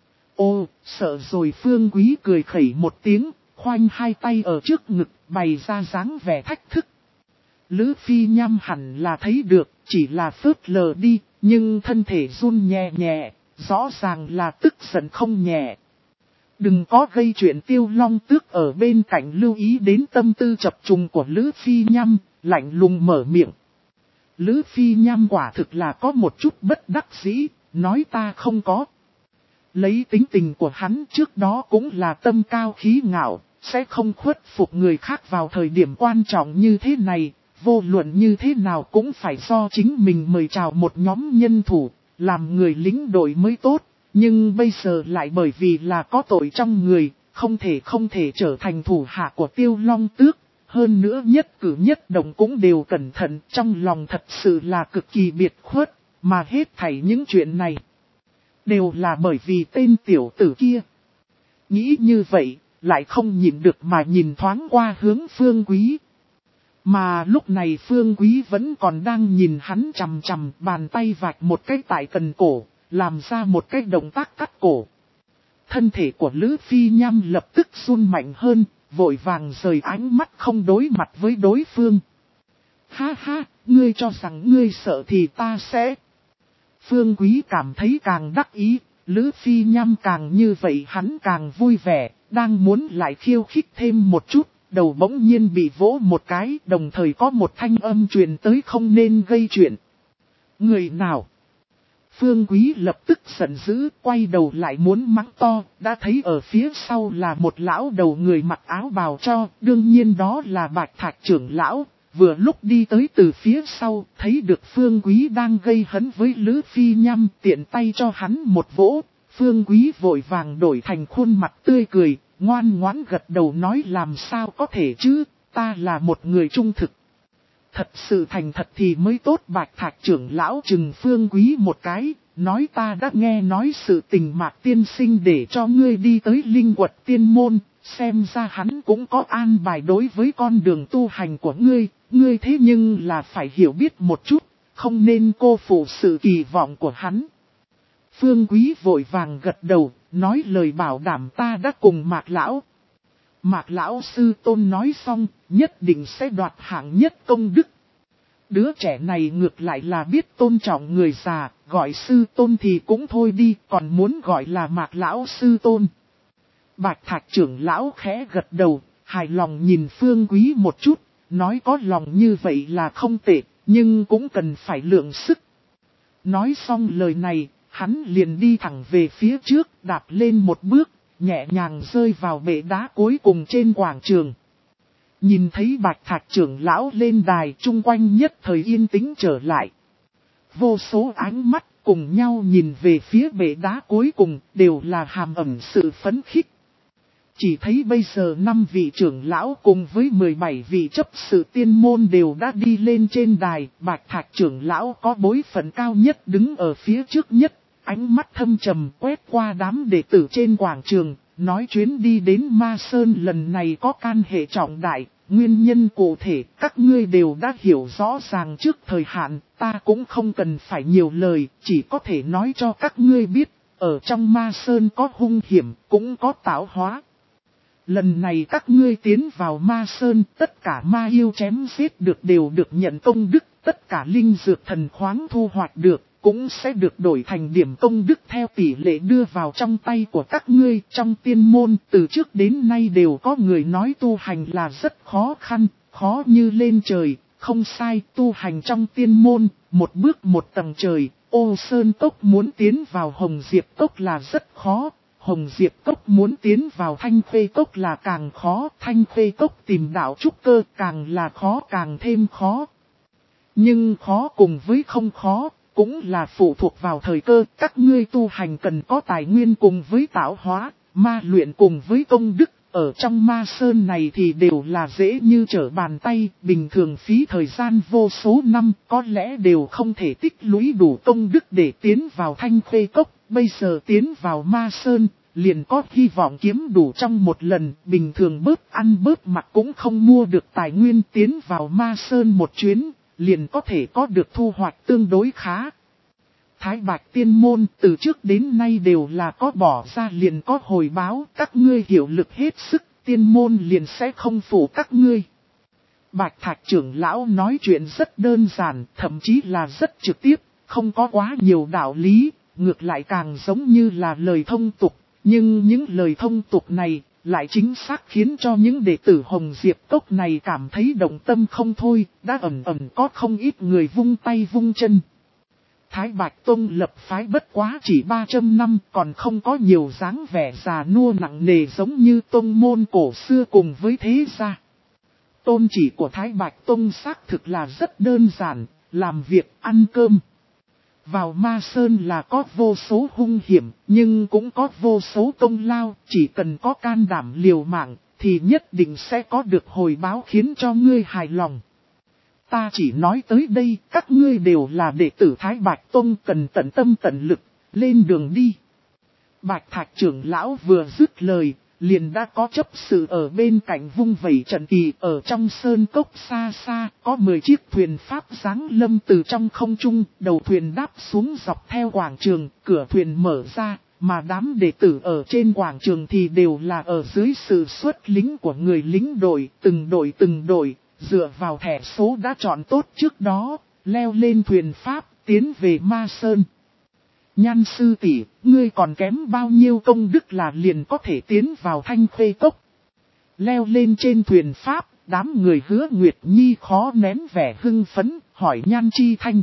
Ô, sợ rồi. Phương Quý cười khẩy một tiếng, khoanh hai tay ở trước ngực, bày ra dáng vẻ thách thức. Lữ Phi Nham hẳn là thấy được, chỉ là phớt lờ đi, nhưng thân thể run nhẹ nhẹ, rõ ràng là tức giận không nhẹ. Đừng có gây chuyện Tiêu Long Tước ở bên cạnh lưu ý đến tâm tư chập trùng của Lữ Phi Nham, lạnh lùng mở miệng. Lữ Phi Nham quả thực là có một chút bất đắc dĩ, nói ta không có. Lấy tính tình của hắn trước đó cũng là tâm cao khí ngạo, sẽ không khuất phục người khác vào thời điểm quan trọng như thế này, vô luận như thế nào cũng phải do chính mình mời chào một nhóm nhân thủ, làm người lính đội mới tốt, nhưng bây giờ lại bởi vì là có tội trong người, không thể không thể trở thành thủ hạ của Tiêu Long Tước, hơn nữa nhất cử nhất động cũng đều cẩn thận, trong lòng thật sự là cực kỳ biệt khuất, mà hết thảy những chuyện này đều là bởi vì tên tiểu tử kia. Nghĩ như vậy, lại không nhìn được mà nhìn thoáng qua hướng Phương Quý. Mà lúc này Phương Quý vẫn còn đang nhìn hắn chằm chằm, bàn tay vạch một cái tại cần cổ, làm ra một cái động tác cắt cổ. Thân thể của Lữ Phi Nham lập tức run mạnh hơn, vội vàng rời ánh mắt không đối mặt với đối phương. Ha ha, ngươi cho rằng ngươi sợ thì ta sẽ... Phương Quý cảm thấy càng đắc ý, Lữ Phi Nham càng như vậy hắn càng vui vẻ, đang muốn lại khiêu khích thêm một chút, đầu bỗng nhiên bị vỗ một cái, đồng thời có một thanh âm truyền tới không nên gây chuyện. Người nào? Phương Quý lập tức giận dữ, quay đầu lại muốn mắng to, đã thấy ở phía sau là một lão đầu người mặc áo bào cho, đương nhiên đó là Bạch Thạch trưởng lão. Vừa lúc đi tới từ phía sau, thấy được Phương Quý đang gây hấn với Lữ Phi Nham, tiện tay cho hắn một vỗ. Phương Quý vội vàng đổi thành khuôn mặt tươi cười, ngoan ngoãn gật đầu nói làm sao có thể chứ, ta là một người trung thực. Thật sự thành thật thì mới tốt. Bạch Thạch trưởng lão trừng Phương Quý một cái, nói ta đã nghe nói sự tình Mạc tiên sinh để cho ngươi đi tới Linh Quật Tiên Môn, xem ra hắn cũng có an bài đối với con đường tu hành của ngươi, ngươi thế nhưng là phải hiểu biết một chút, không nên cô phụ sự kỳ vọng của hắn. Phương Quý vội vàng gật đầu, nói lời bảo đảm ta đã cùng Mạc lão. Mạc lão sư tôn nói xong, nhất định sẽ đoạt hạng nhất công đức. Đứa trẻ này ngược lại là biết tôn trọng người già, gọi sư tôn thì cũng thôi đi, còn muốn gọi là Mạc lão sư tôn. Bạch Thạch trưởng lão khẽ gật đầu, hài lòng nhìn Phương Quý một chút, nói có lòng như vậy là không tệ, nhưng cũng cần phải lượng sức. Nói xong lời này, hắn liền đi thẳng về phía trước, đạp lên một bước, nhẹ nhàng rơi vào bệ đá cuối cùng trên quảng trường. Nhìn thấy Bạch Thạch trưởng lão lên đài, chung quanh nhất thời yên tĩnh trở lại. Vô số ánh mắt cùng nhau nhìn về phía bệ đá cuối cùng, đều là hàm ẩn sự phấn khích. Chỉ thấy bây giờ năm vị trưởng lão cùng với mười bảy vị chấp sự tiên môn đều đã đi lên trên đài. Bạch Thạch trưởng lão có bối phận cao nhất đứng ở phía trước nhất, ánh mắt thâm trầm quét qua đám đệ tử trên quảng trường, nói chuyến đi đến Ma Sơn lần này có can hệ trọng đại, nguyên nhân cụ thể các ngươi đều đã hiểu rõ ràng trước thời hạn, ta cũng không cần phải nhiều lời, chỉ có thể nói cho các ngươi biết, ở trong Ma Sơn có hung hiểm, cũng có tạo hóa. Lần này các ngươi tiến vào Ma Sơn, tất cả ma yêu chém giết được đều được nhận công đức, tất cả linh dược thần khoáng thu hoạch được, cũng sẽ được đổi thành điểm công đức theo tỷ lệ đưa vào trong tay của các ngươi. Trong tiên môn, từ trước đến nay đều có người nói tu hành là rất khó khăn, khó như lên trời, không sai, tu hành trong tiên môn, một bước một tầng trời, Ô Sơn Cốc muốn tiến vào Hồng Diệp Cốc là rất khó. Hồng Diệp Cốc muốn tiến vào Thanh Khê Cốc là càng khó, Thanh Khê Cốc tìm đạo trúc cơ càng là khó càng thêm khó. Nhưng khó cùng với không khó, cũng là phụ thuộc vào thời cơ, các ngươi tu hành cần có tài nguyên cùng với tạo hóa, ma luyện cùng với công đức, ở trong Ma Sơn này thì đều là dễ như trở bàn tay, bình thường phí thời gian vô số năm, có lẽ đều không thể tích lũy đủ công đức để tiến vào Thanh Khê Cốc, bây giờ tiến vào Ma Sơn, liền có hy vọng kiếm đủ trong một lần, bình thường bớt ăn bớt mặc cũng không mua được tài nguyên tiến vào Ma Sơn một chuyến, liền có thể có được thu hoạch tương đối khá. Thái Bạch Tiên Môn từ trước đến nay đều là có bỏ ra liền có hồi báo, các ngươi hiểu lực hết sức, tiên môn liền sẽ không phụ các ngươi. Bạch Thạch trưởng lão nói chuyện rất đơn giản, thậm chí là rất trực tiếp, không có quá nhiều đạo lý, ngược lại càng giống như là lời thông tục. Nhưng những lời thông tục này lại chính xác khiến cho những đệ tử Hồng Diệp Cốc này cảm thấy động tâm không thôi, đã ẩn ẩn có không ít người vung tay vung chân. Thái Bạch Tông lập phái bất quá chỉ ba trăm năm, còn không có nhiều dáng vẻ già nua nặng nề giống như tông môn cổ xưa cùng với thế gia. Tôn chỉ của Thái Bạch Tông xác thực là rất đơn giản, làm việc ăn cơm. Vào Ma Sơn là có vô số hung hiểm, nhưng cũng có vô số công lao, chỉ cần có can đảm liều mạng, thì nhất định sẽ có được hồi báo khiến cho ngươi hài lòng. Ta chỉ nói tới đây, các ngươi đều là đệ tử Thái Bạch Tông, cần tận tâm tận lực, lên đường đi. Bạch Thạch trưởng lão vừa dứt lời, liền đã có chấp sự ở bên cạnh vung vẩy trận kỳ. Ở trong sơn cốc xa xa, có mười chiếc thuyền pháp giáng lâm từ trong không trung, đầu thuyền đáp xuống dọc theo quảng trường, cửa thuyền mở ra, mà đám đệ tử ở trên quảng trường thì đều là ở dưới sự xuất lính của người lính đội, từng đội từng đội, dựa vào thẻ số đã chọn tốt trước đó, leo lên thuyền pháp, tiến về Ma Sơn. Nhan sư tỷ, ngươi còn kém bao nhiêu công đức là liền có thể tiến vào Thanh Khê Cốc. Leo lên trên thuyền pháp, đám người Hứa Nguyệt Nhi khó nén vẻ hưng phấn, hỏi Nhan Chi Thanh.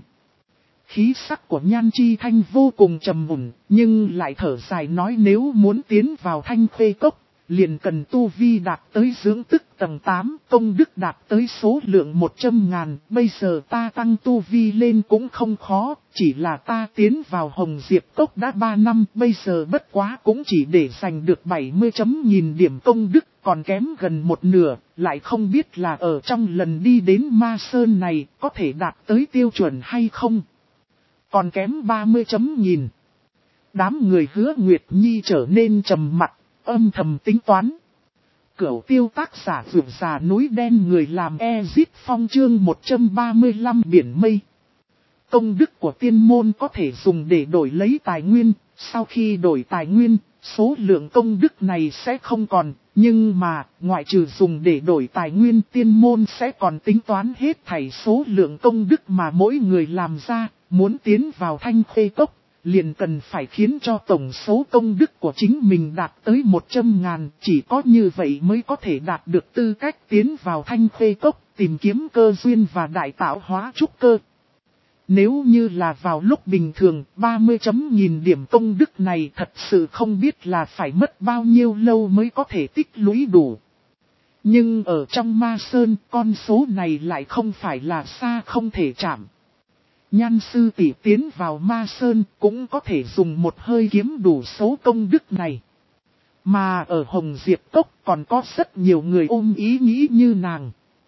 Khí sắc của Nhan Chi Thanh vô cùng trầm mùn, nhưng lại thở dài nói nếu muốn tiến vào Thanh Khê Cốc, liền cần tu vi đạt tới dưỡng tức tầng tám, công đức đạt tới số lượng một trăm ngàn, bây giờ ta tăng tu vi lên cũng không khó, chỉ là ta tiến vào Hồng Diệp Cốc đã ba năm, bây giờ bất quá cũng chỉ để giành được bảy mươi chấm nghìn điểm công đức, còn kém gần một nửa, lại không biết là ở trong lần đi đến Ma Sơn này có thể đạt tới tiêu chuẩn hay không. Còn kém ba mươi chấm nghìn. Đám người Hứa Nguyệt Nhi trở nên trầm mặc, âm thầm tính toán. Cửu tiêu tác giả vượt già núi đen người làm Ezit Phong chương một trăm ba mươi lăm biển mây. Công đức của tiên môn có thể dùng để đổi lấy tài nguyên, sau khi đổi tài nguyên, số lượng công đức này sẽ không còn, nhưng mà, ngoại trừ dùng để đổi tài nguyên tiên môn sẽ còn tính toán hết thảy số lượng công đức mà mỗi người làm ra, muốn tiến vào Thanh Khê Cốc. Liền cần phải khiến cho tổng số công đức của chính mình đạt tới một trăm ngàn, chỉ có như vậy mới có thể đạt được tư cách tiến vào Thanh Khê Cốc, tìm kiếm cơ duyên và đại tạo hóa trúc cơ. Nếu như là vào lúc bình thường, ba mươi chấm nghìn điểm công đức này thật sự không biết là phải mất bao nhiêu lâu mới có thể tích lũy đủ. Nhưng ở trong Ma Sơn, con số này lại không phải là xa không thể chạm. Nhan sư tỷ tiến vào Ma Sơn cũng có thể dùng một hơi kiếm đủ số công đức này. Mà ở Hồng Diệp Cốc còn có rất nhiều người ôm ý nghĩ như nàng.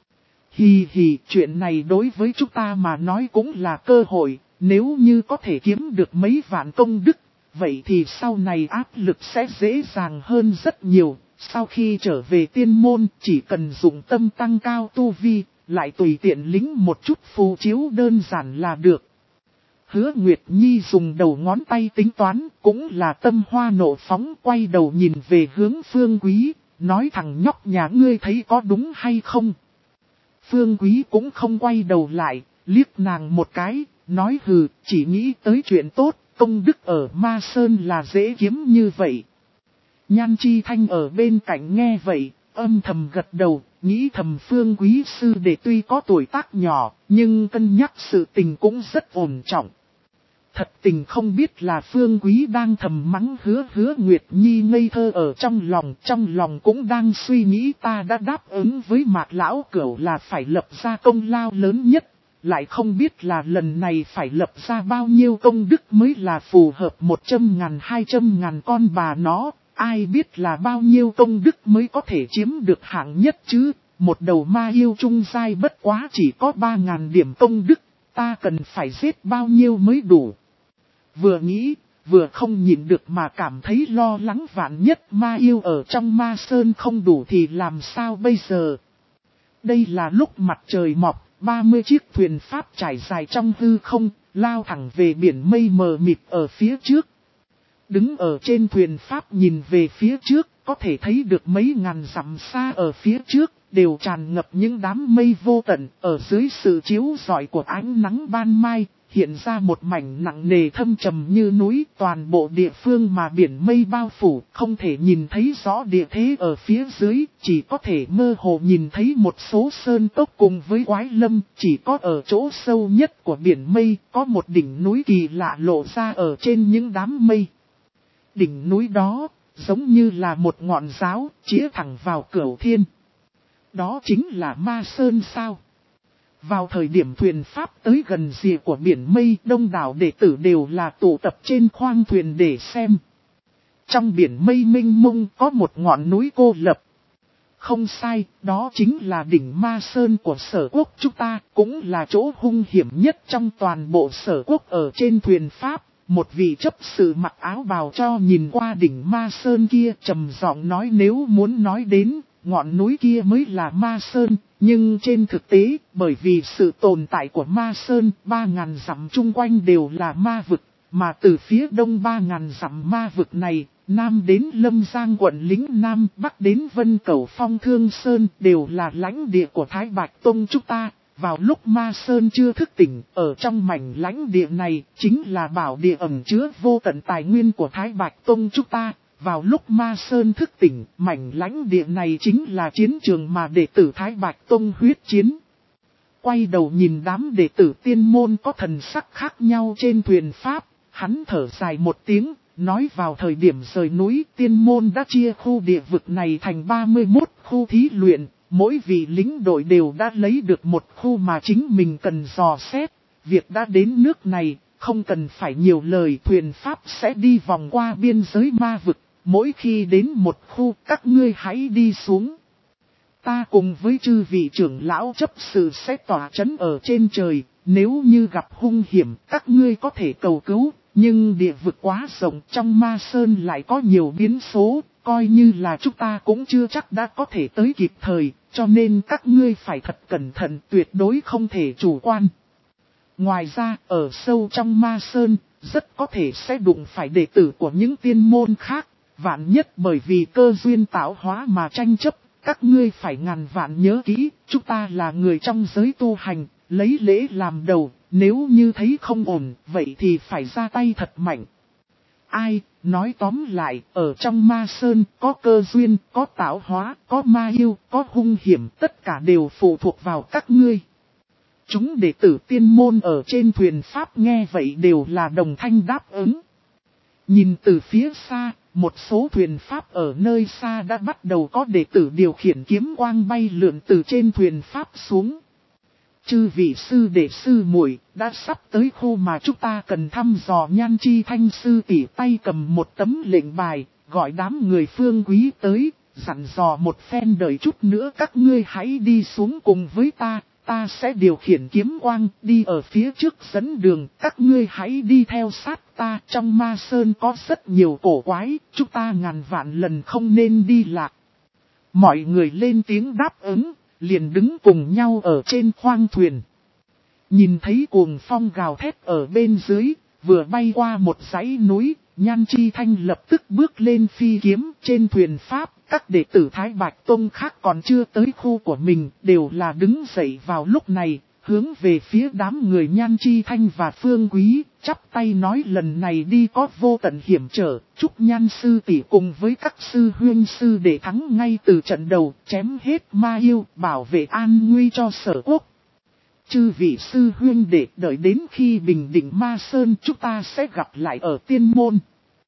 Hì hì, chuyện này đối với chúng ta mà nói cũng là cơ hội, nếu như có thể kiếm được mấy vạn công đức, vậy thì sau này áp lực sẽ dễ dàng hơn rất nhiều. Sau khi trở về tiên môn chỉ cần dùng tâm tăng cao tu vi, lại tùy tiện lính một chút phù chiếu đơn giản là được. Hứa Nguyệt Nhi dùng đầu ngón tay tính toán, cũng là tâm hoa nộ phóng, quay đầu nhìn về hướng Phương Quý, nói thằng nhóc nhà ngươi thấy có đúng hay không. Phương Quý cũng không quay đầu lại, liếc nàng một cái, nói hừ, chỉ nghĩ tới chuyện tốt, công đức ở Ma Sơn là dễ kiếm như vậy. Nhan Chi Thanh ở bên cạnh nghe vậy, âm thầm gật đầu, nghĩ thầm Phương Quý sư đệ tuy có tuổi tác nhỏ, nhưng cân nhắc sự tình cũng rất ổn trọng. Thật tình không biết là Phương Quý đang thầm mắng hứa hứa Nguyệt Nhi ngây thơ ở trong lòng, trong lòng cũng đang suy nghĩ ta đã đáp ứng với Mạc Lão Cửu là phải lập ra công lao lớn nhất, lại không biết là lần này phải lập ra bao nhiêu công đức mới là phù hợp một trăm ngàn hai trăm ngàn con bà nó. Ai biết là bao nhiêu công đức mới có thể chiếm được hạng nhất chứ, một đầu ma yêu trung giai bất quá chỉ có ba ngàn điểm công đức, ta cần phải giết bao nhiêu mới đủ. Vừa nghĩ, vừa không nhịn được mà cảm thấy lo lắng vạn nhất ma yêu ở trong Ma Sơn không đủ thì làm sao bây giờ. Đây là lúc mặt trời mọc, ba mươi chiếc thuyền pháp trải dài trong hư không, lao thẳng về biển mây mờ mịt ở phía trước. Đứng ở trên thuyền pháp nhìn về phía trước, có thể thấy được mấy ngàn dặm xa ở phía trước, đều tràn ngập những đám mây vô tận, ở dưới sự chiếu rọi của ánh nắng ban mai, hiện ra một mảnh nặng nề thâm trầm như núi. Toàn bộ địa phương mà biển mây bao phủ, không thể nhìn thấy rõ địa thế ở phía dưới, chỉ có thể mơ hồ nhìn thấy một số sơn cốc cùng với quái lâm. Chỉ có ở chỗ sâu nhất của biển mây, có một đỉnh núi kỳ lạ lộ ra ở trên những đám mây. Đỉnh núi đó, giống như là một ngọn giáo, chĩa thẳng vào cửu thiên. Đó chính là Ma Sơn sao? Vào thời điểm thuyền Pháp tới gần rìa của biển mây, đông đảo đệ tử đều là tụ tập trên khoang thuyền để xem. Trong biển mây mênh mông có một ngọn núi cô lập. Không sai, đó chính là đỉnh Ma Sơn của Sở Quốc chúng ta, cũng là chỗ hung hiểm nhất trong toàn bộ Sở Quốc. Ở trên thuyền Pháp, một vị chấp sự mặc áo bào cho nhìn qua đỉnh Ma Sơn kia, trầm giọng nói, nếu muốn nói đến ngọn núi kia mới là Ma Sơn, nhưng trên thực tế, bởi vì sự tồn tại của Ma Sơn, ba ngàn dặm chung quanh đều là ma vực, mà từ phía đông ba ngàn dặm ma vực này, nam đến Lâm Giang quận Lĩnh Nam, bắc đến Vân Cẩu Phong Thương Sơn, đều là lãnh địa của Thái Bạch Tông chúng ta. Vào lúc Ma Sơn chưa thức tỉnh, ở trong mảnh lãnh địa này, chính là bảo địa ẩn chứa vô tận tài nguyên của Thái Bạch Tông chúng ta. Vào lúc Ma Sơn thức tỉnh, mảnh lãnh địa này chính là chiến trường mà đệ tử Thái Bạch Tông huyết chiến. Quay đầu nhìn đám đệ tử tiên môn có thần sắc khác nhau trên thuyền Pháp, hắn thở dài một tiếng, nói vào thời điểm rời núi, tiên môn đã chia khu địa vực này thành ba mươi mốt khu thí luyện. Mỗi vị lính đội đều đã lấy được một khu mà chính mình cần dò xét. Việc đã đến nước này, không cần phải nhiều lời, thuyền Pháp sẽ đi vòng qua biên giới ma vực. Mỗi khi đến một khu, các ngươi hãy đi xuống. Ta cùng với chư vị trưởng lão chấp sự sẽ tỏa chấn ở trên trời. Nếu như gặp hung hiểm, các ngươi có thể cầu cứu. Nhưng địa vực quá rộng, trong Ma Sơn lại có nhiều biến số. Coi như là chúng ta cũng chưa chắc đã có thể tới kịp thời, cho nên các ngươi phải thật cẩn thận, tuyệt đối không thể chủ quan. Ngoài ra, ở sâu trong Ma Sơn, rất có thể sẽ đụng phải đệ tử của những tiên môn khác, vạn nhất bởi vì cơ duyên tạo hóa mà tranh chấp, các ngươi phải ngàn vạn nhớ kỹ, chúng ta là người trong giới tu hành, lấy lễ làm đầu, nếu như thấy không ổn, vậy thì phải ra tay thật mạnh. Ai, nói tóm lại, ở trong Ma Sơn, có cơ duyên, có tạo hóa, có ma yêu, có hung hiểm, tất cả đều phụ thuộc vào các ngươi. Chúng đệ tử tiên môn ở trên thuyền Pháp nghe vậy đều là đồng thanh đáp ứng. Nhìn từ phía xa, một số thuyền Pháp ở nơi xa đã bắt đầu có đệ tử điều khiển kiếm quang bay lượn từ trên thuyền Pháp xuống. Chư vị sư đệ sư muội đã sắp tới khu mà chúng ta cần thăm dò. Nhan Chi Thanh sư tỷ tay cầm một tấm lệnh bài, gọi đám người phương quý tới, dặn dò một phen, đợi chút nữa các ngươi hãy đi xuống cùng với ta, ta sẽ điều khiển kiếm quang đi ở phía trước dẫn đường, các ngươi hãy đi theo sát ta. Trong Ma Sơn có rất nhiều cổ quái, chúng ta ngàn vạn lần không nên đi lạc. Mọi người lên tiếng đáp ứng, liền đứng cùng nhau ở trên khoang thuyền. Nhìn thấy cuồng phong gào thét ở bên dưới, vừa bay qua một dãy núi, Nhan Chi Thanh lập tức bước lên phi kiếm. Trên thuyền Pháp, các đệ tử Thái Bạch Tông khác còn chưa tới khu của mình, đều là đứng dậy vào lúc này, hướng về phía đám người Nhan Chi Thanh và Phương Quý, chắp tay nói lần này đi có vô tận hiểm trở, chúc Nhan sư tỷ cùng với các sư huynh sư để thắng ngay từ trận đầu, chém hết ma yêu, bảo vệ an nguy cho Sở Quốc. Chư vị sư huynh đệ, đợi đến khi bình định Ma Sơn chúng ta sẽ gặp lại ở tiên môn.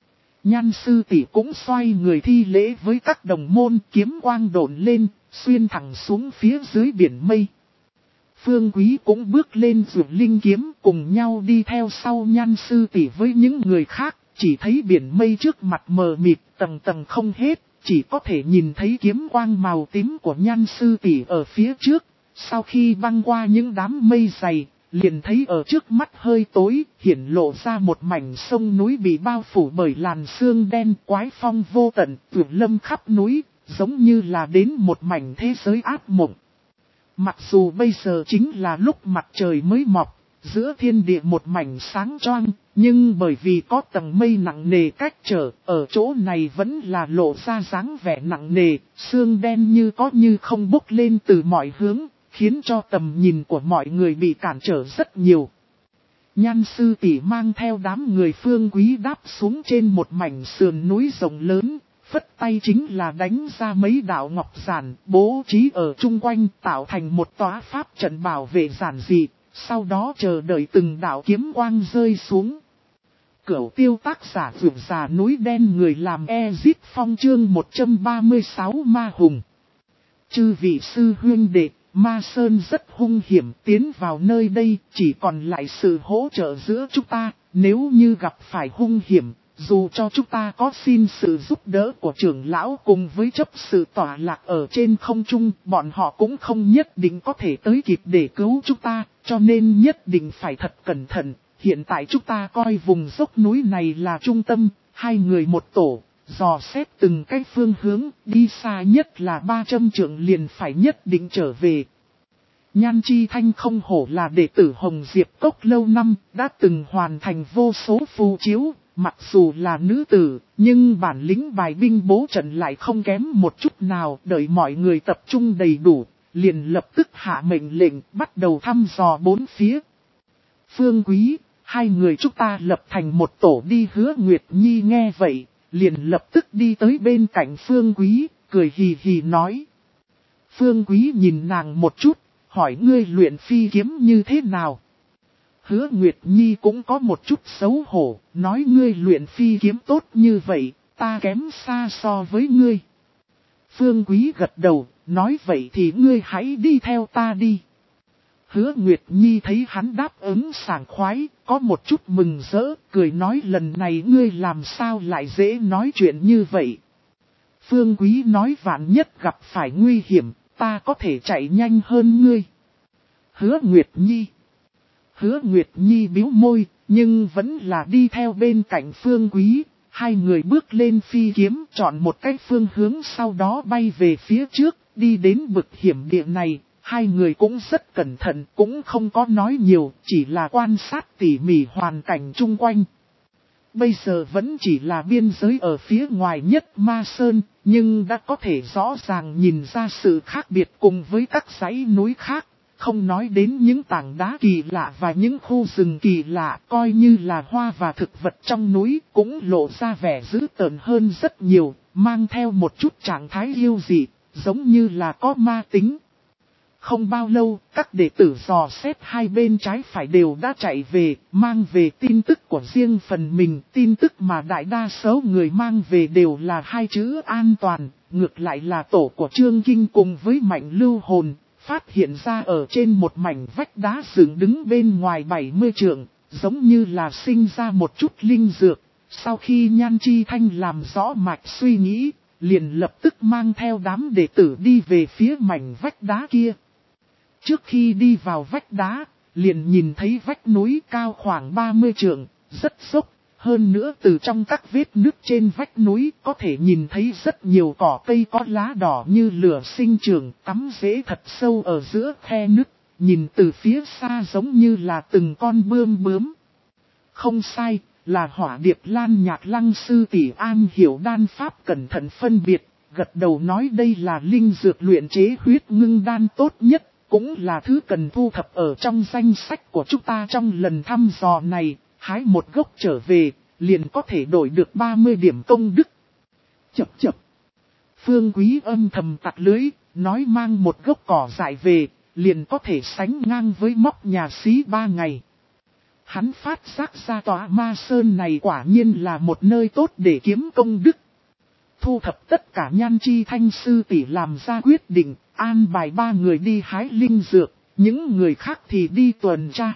Nhan sư tỷ cũng xoay người thi lễ với các đồng môn, kiếm quang độn lên, xuyên thẳng xuống phía dưới biển mây. Phương Quý cũng bước lên rượu linh kiếm, cùng nhau đi theo sau Nhan sư tỷ với những người khác, chỉ thấy biển mây trước mặt mờ mịt, tầng tầng không hết, chỉ có thể nhìn thấy kiếm quang màu tím của Nhan sư tỷ ở phía trước. Sau khi băng qua những đám mây dày, liền thấy ở trước mắt hơi tối, hiển lộ ra một mảnh sông núi bị bao phủ bởi làn sương đen, quái phong vô tận, tuyệt lâm khắp núi, giống như là đến một mảnh thế giới ác mộng. Mặc dù bây giờ chính là lúc mặt trời mới mọc, giữa thiên địa một mảnh sáng choang, nhưng bởi vì có tầng mây nặng nề cách trở, ở chỗ này vẫn là lộ ra dáng vẻ nặng nề, sương đen như có như không bốc lên từ mọi hướng, khiến cho tầm nhìn của mọi người bị cản trở rất nhiều. Nhan sư tỷ mang theo đám người Phương Quý đáp xuống trên một mảnh sườn núi rộng lớn, phất tay chính là đánh ra mấy đạo ngọc giản, bố trí ở chung quanh tạo thành một tòa pháp trận bảo vệ giản dị, sau đó chờ đợi từng đạo kiếm quang rơi xuống. Cửu tiêu tác giả vượt già núi đen người làm Ezip Phong chương một trăm ba mươi sáu Ma Hùng. Chư vị sư huynh đệ, Ma Sơn rất hung hiểm, tiến vào nơi đây chỉ còn lại sự hỗ trợ giữa chúng ta, nếu như gặp phải hung hiểm, dù cho chúng ta có xin sự giúp đỡ của trưởng lão cùng với chấp sự tỏa lạc ở trên không trung, bọn họ cũng không nhất định có thể tới kịp để cứu chúng ta, cho nên nhất định phải thật cẩn thận. Hiện tại chúng ta coi vùng dốc núi này là trung tâm, hai người một tổ, dò xét từng cái phương hướng, đi xa nhất là ba trăm trượng liền phải nhất định trở về. Nhan Chi Thanh không hổ là đệ tử Hồng Diệp Cốc lâu năm, đã từng hoàn thành vô số phù chiếu, mặc dù là nữ tử, nhưng bản lĩnh bài binh bố trận lại không kém một chút nào, đợi mọi người tập trung đầy đủ, liền lập tức hạ mệnh lệnh, bắt đầu thăm dò bốn phía. Phương Quý, hai người chúng ta lập thành một tổ đi. Hứa Nguyệt Nhi nghe vậy, liền lập tức đi tới bên cạnh Phương Quý, cười hì hì nói. Phương Quý nhìn nàng một chút, hỏi ngươi luyện phi kiếm như thế nào? Hứa Nguyệt Nhi cũng có một chút xấu hổ, nói ngươi luyện phi kiếm tốt như vậy, ta kém xa so với ngươi. Phương Quý gật đầu, nói vậy thì ngươi hãy đi theo ta đi. Hứa Nguyệt Nhi thấy hắn đáp ứng sảng khoái, có một chút mừng rỡ, cười nói lần này ngươi làm sao lại dễ nói chuyện như vậy. Phương Quý nói vạn nhất gặp phải nguy hiểm, ta có thể chạy nhanh hơn ngươi. Hứa Nguyệt Nhi. Hứa Nguyệt Nhi bĩu môi, nhưng vẫn là đi theo bên cạnh Phương Quý. Hai người bước lên phi kiếm, chọn một cái phương hướng sau đó bay về phía trước, đi đến bực hiểm địa này. Hai người cũng rất cẩn thận, cũng không có nói nhiều, chỉ là quan sát tỉ mỉ hoàn cảnh chung quanh. Bây giờ vẫn chỉ là biên giới ở phía ngoài nhất Ma Sơn, nhưng đã có thể rõ ràng nhìn ra sự khác biệt cùng với các dãy núi khác. Không nói đến những tảng đá kỳ lạ và những khu rừng kỳ lạ, coi như là hoa và thực vật trong núi cũng lộ ra vẻ dữ tợn hơn rất nhiều, mang theo một chút trạng thái yêu dị, giống như là có ma tính. Không bao lâu, các đệ tử dò xét hai bên trái phải đều đã chạy về, mang về tin tức của riêng phần mình. Tin tức mà đại đa số người mang về đều là hai chữ an toàn, ngược lại là tổ của Trương Kinh cùng với Mạnh Lưu Hồn, phát hiện ra ở trên một mảnh vách đá dựng đứng bên ngoài bảy mươi trượng, giống như là sinh ra một chút linh dược. Sau khi Nhan Chi Thanh làm rõ mạch suy nghĩ, liền lập tức mang theo đám đệ tử đi về phía mảnh vách đá kia. Trước khi đi vào vách đá, liền nhìn thấy vách núi cao khoảng ba mươi trượng, rất dốc. Hơn nữa từ trong các vết nứt trên vách núi có thể nhìn thấy rất nhiều cỏ cây có lá đỏ như lửa sinh trưởng, cắm rễ thật sâu ở giữa khe nứt, nhìn từ phía xa giống như là từng con bươm bướm. Không sai, là Hỏa Điệp Lan Nhạc Lăng sư tỷ An hiểu đan pháp cẩn thận phân biệt, gật đầu nói đây là linh dược luyện chế huyết ngưng đan tốt nhất. Cũng là thứ cần thu thập ở trong danh sách của chúng ta trong lần thăm dò này, hái một gốc trở về, liền có thể đổi được ba mươi điểm công đức. Chập chập. Phương Quý âm thầm tặc lưới, nói mang một gốc cỏ dại về, liền có thể sánh ngang với móc nhà xí ba ngày. Hắn phát giác ra tòa Ma Sơn này quả nhiên là một nơi tốt để kiếm công đức. Thu thập tất cả Nhan Chi Thanh sư tỷ làm ra quyết định, an bài ba người đi hái linh dược, những người khác thì đi tuần tra.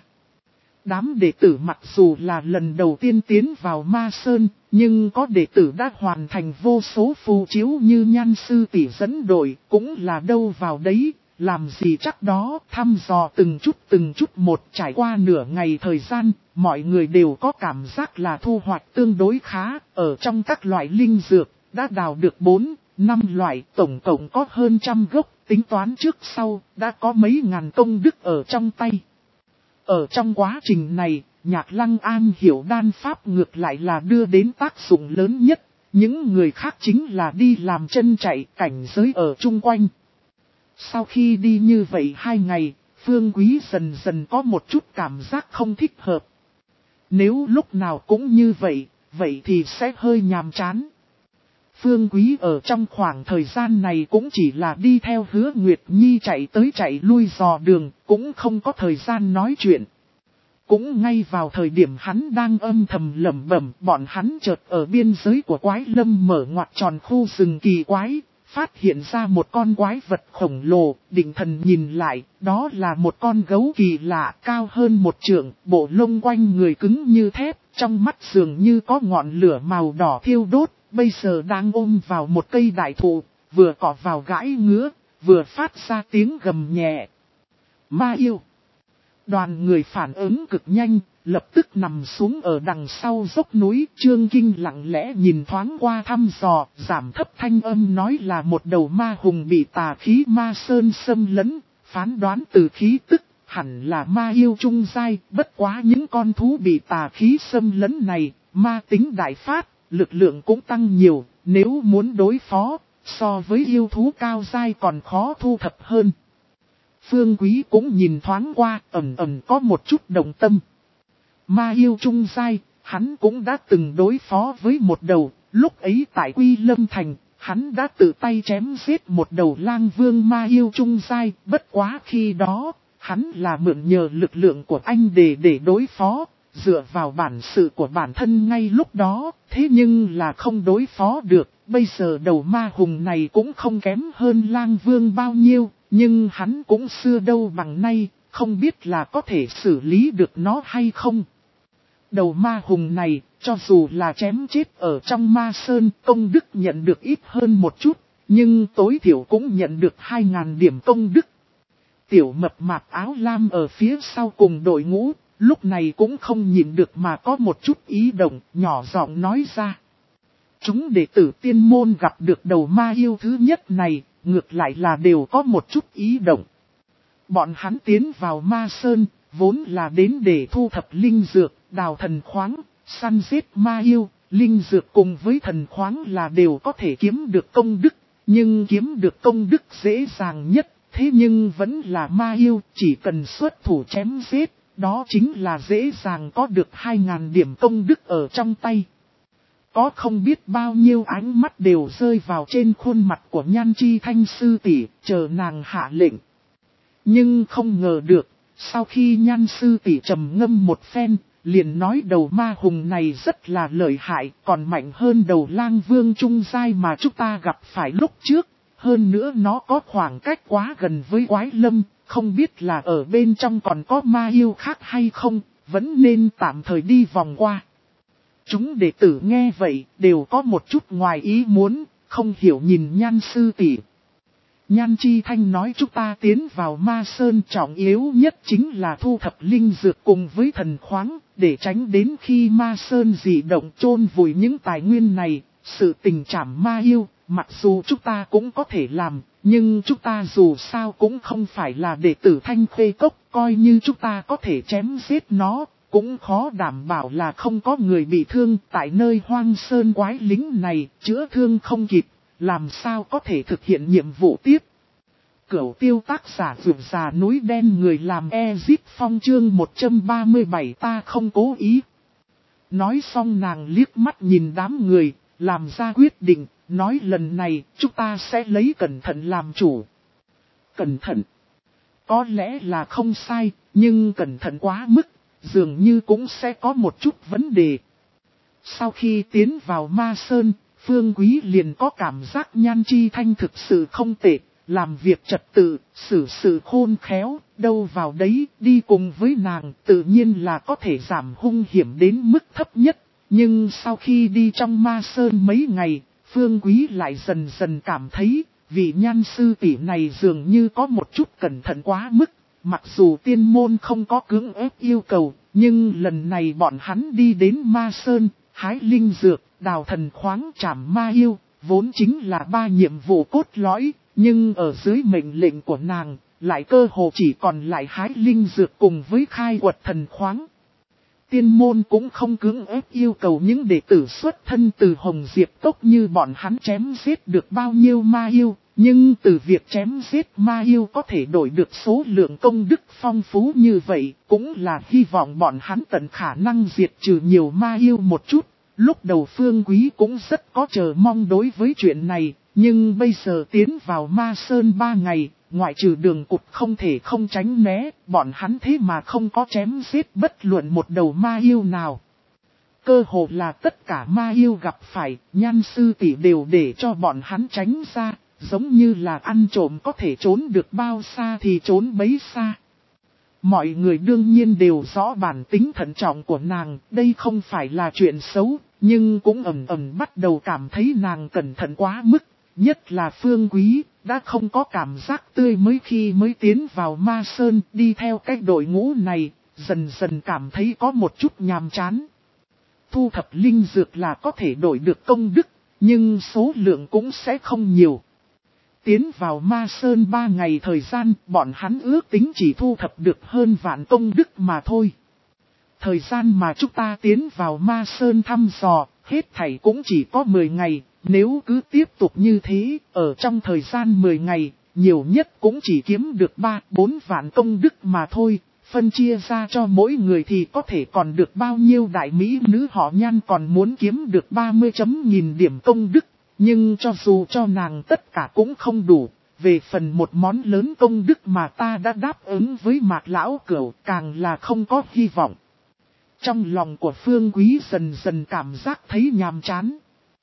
Đám đệ tử mặc dù là lần đầu tiên tiến vào Ma Sơn, nhưng có đệ tử đã hoàn thành vô số phù chiếu như Nhan sư tỷ dẫn đội, cũng là đâu vào đấy, làm gì chắc đó, thăm dò từng chút từng chút một. Trải qua nửa ngày thời gian, mọi người đều có cảm giác là thu hoạch tương đối khá, ở trong các loại linh dược, đã đào được bốn, năm loại, tổng cộng có hơn trăm gốc, tính toán trước sau, đã có mấy ngàn công đức ở trong tay. Ở trong quá trình này, Nhạc Lăng An hiểu đan pháp ngược lại là đưa đến tác dụng lớn nhất. Những người khác chính là đi làm chân chạy cảnh giới ở chung quanh. Sau khi đi như vậy hai ngày, Phương Quý dần dần có một chút cảm giác không thích hợp. Nếu lúc nào cũng như vậy, vậy thì sẽ hơi nhàm chán. Phương Quý ở trong khoảng thời gian này cũng chỉ là đi theo Hứa Nguyệt Nhi chạy tới chạy lui dò đường, cũng không có thời gian nói chuyện. Cũng ngay vào thời điểm hắn đang âm thầm lẩm bẩm, bọn hắn chợt ở biên giới của Quái Lâm mở ngoặt tròn khu rừng kỳ quái, phát hiện ra một con quái vật khổng lồ. Định thần nhìn lại, đó là một con gấu kỳ lạ cao hơn một trượng, bộ lông quanh người cứng như thép, trong mắt dường như có ngọn lửa màu đỏ thiêu đốt, bây giờ đang ôm vào một cây đại thụ, vừa cọ vào gãi ngứa, vừa phát ra tiếng gầm nhẹ. Ma yêu! Đoàn người phản ứng cực nhanh, lập tức nằm xuống ở đằng sau dốc núi. Trương Kinh lặng lẽ nhìn thoáng qua thăm dò, giảm thấp thanh âm nói là một đầu ma hùng bị tà khí ma sơn xâm lấn, phán đoán từ khí tức, hẳn là ma yêu trung giai. Bất quá những con thú bị tà khí xâm lấn này, ma tính đại phát, lực lượng cũng tăng nhiều, nếu muốn đối phó, so với yêu thú cao giai còn khó thu thập hơn. Phương Quý cũng nhìn thoáng qua, ẩn ẩn có một chút đồng tâm. Ma yêu trung giai, hắn cũng đã từng đối phó với một đầu, lúc ấy tại Quy Lâm Thành, hắn đã tự tay chém giết một đầu lang vương ma yêu trung giai. Bất quá khi đó, hắn là mượn nhờ lực lượng của anh để để đối phó, dựa vào bản sự của bản thân ngay lúc đó, thế nhưng là không đối phó được. Bây giờ đầu ma hùng này cũng không kém hơn lang vương bao nhiêu. Nhưng hắn cũng xưa đâu bằng nay, không biết là có thể xử lý được nó hay không. Đầu ma hùng này, cho dù là chém chết ở trong ma sơn, công đức nhận được ít hơn một chút, nhưng tối thiểu cũng nhận được hai ngàn điểm công đức. Tiểu mập mạp áo lam ở phía sau cùng đội ngũ, lúc này cũng không nhịn được mà có một chút ý động, nhỏ giọng nói ra. Chúng đệ tử tiên môn gặp được đầu ma yêu thứ nhất này, ngược lại là đều có một chút ý động. Bọn hắn tiến vào ma sơn, vốn là đến để thu thập linh dược, đào thần khoáng, săn giết ma yêu. Linh dược cùng với thần khoáng là đều có thể kiếm được công đức, nhưng kiếm được công đức dễ dàng nhất. Thế nhưng vẫn là ma yêu, chỉ cần xuất thủ chém giết, đó chính là dễ dàng có được hai ngàn điểm công đức ở trong tay. Có không biết bao nhiêu ánh mắt đều rơi vào trên khuôn mặt của Nhan Chi Thanh sư tỷ, chờ nàng hạ lệnh. Nhưng không ngờ được, sau khi Nhan sư tỷ trầm ngâm một phen, liền nói đầu ma hùng này rất là lợi hại, còn mạnh hơn đầu lang vương trung giai mà chúng ta gặp phải lúc trước. Hơn nữa nó có khoảng cách quá gần với Quái Lâm, không biết là ở bên trong còn có ma yêu khác hay không, vẫn nên tạm thời đi vòng qua. Chúng đệ tử nghe vậy, đều có một chút ngoài ý muốn, không hiểu nhìn Nhan sư tỷ. Nhan Chi Thanh nói chúng ta tiến vào ma sơn trọng yếu nhất chính là thu thập linh dược cùng với thần khoáng, để tránh đến khi ma sơn dị động chôn vùi những tài nguyên này, sự tình trảm ma yêu. Mặc dù chúng ta cũng có thể làm, nhưng chúng ta dù sao cũng không phải là đệ tử Thanh Khê Cốc, coi như chúng ta có thể chém giết nó, cũng khó đảm bảo là không có người bị thương. Tại nơi hoang sơn quái lính này, chữa thương không kịp, làm sao có thể thực hiện nhiệm vụ tiếp. Cửu tiêu tác giả vượt già núi đen người làm Ezip Phong chương một trăm ba mươi bảy ta không cố ý. Nói xong nàng liếc mắt nhìn đám người, làm ra quyết định. Nói lần này, chúng ta sẽ lấy cẩn thận làm chủ. Cẩn thận. Có lẽ là không sai, nhưng cẩn thận quá mức, dường như cũng sẽ có một chút vấn đề. Sau khi tiến vào ma sơn, Phương Quý liền có cảm giác Nhan Chi Thanh thực sự không tệ, làm việc trật tự, xử sự khôn khéo, đâu vào đấy, đi cùng với nàng, tự nhiên là có thể giảm hung hiểm đến mức thấp nhất. Nhưng sau khi đi trong ma sơn mấy ngày, Phương Quý lại dần dần cảm thấy, vị Nhan sư tỷ này dường như có một chút cẩn thận quá mức. Mặc dù tiên môn không có cưỡng ép yêu cầu, nhưng lần này bọn hắn đi đến ma sơn, hái linh dược, đào thần khoáng trảm ma yêu, vốn chính là ba nhiệm vụ cốt lõi, nhưng ở dưới mệnh lệnh của nàng, lại cơ hồ chỉ còn lại hái linh dược cùng với khai quật thần khoáng. Tiên môn cũng không cưỡng ép yêu cầu những đệ tử xuất thân từ Hồng Diệp Cốc như bọn hắn chém giết được bao nhiêu ma yêu, nhưng từ việc chém giết ma yêu có thể đổi được số lượng công đức phong phú như vậy, cũng là hy vọng bọn hắn tận khả năng diệt trừ nhiều ma yêu một chút. Lúc đầu Phương Quý cũng rất có chờ mong đối với chuyện này, nhưng bây giờ tiến vào Ma Sơn ba ngày, ngoại trừ đường cụt không thể không tránh né, bọn hắn thế mà không có chém giết bất luận một đầu ma yêu nào. Cơ hồ là tất cả ma yêu gặp phải, Nhan sư tỷ đều để cho bọn hắn tránh ra, giống như là ăn trộm có thể trốn được bao xa thì trốn bấy xa. Mọi người đương nhiên đều rõ bản tính thận trọng của nàng, đây không phải là chuyện xấu, nhưng cũng ẩn ẩn bắt đầu cảm thấy nàng cẩn thận quá mức, nhất là Phương Quý, đã không có cảm giác tươi mới khi mới tiến vào Ma Sơn, đi theo cách đội ngũ này, dần dần cảm thấy có một chút nhàm chán. Thu thập linh dược là có thể đổi được công đức, nhưng số lượng cũng sẽ không nhiều. Tiến vào Ma Sơn ba ngày thời gian, bọn hắn ước tính chỉ thu thập được hơn vạn công đức mà thôi. Thời gian mà chúng ta tiến vào Ma Sơn thăm dò, hết thảy cũng chỉ có mười ngày, nếu cứ tiếp tục như thế, ở trong thời gian mười ngày, nhiều nhất cũng chỉ kiếm được ba bốn vạn công đức mà thôi. Phân chia ra cho mỗi người thì có thể còn được bao nhiêu đại mỹ nữ họ Nhan còn muốn kiếm được ba mươi chấm nghìn điểm công đức. Nhưng cho dù cho nàng tất cả cũng không đủ, về phần một món lớn công đức mà ta đã đáp ứng với Mạc Lão Cửu càng là không có hy vọng. Trong lòng của Phương Quý dần dần cảm giác thấy nhàm chán.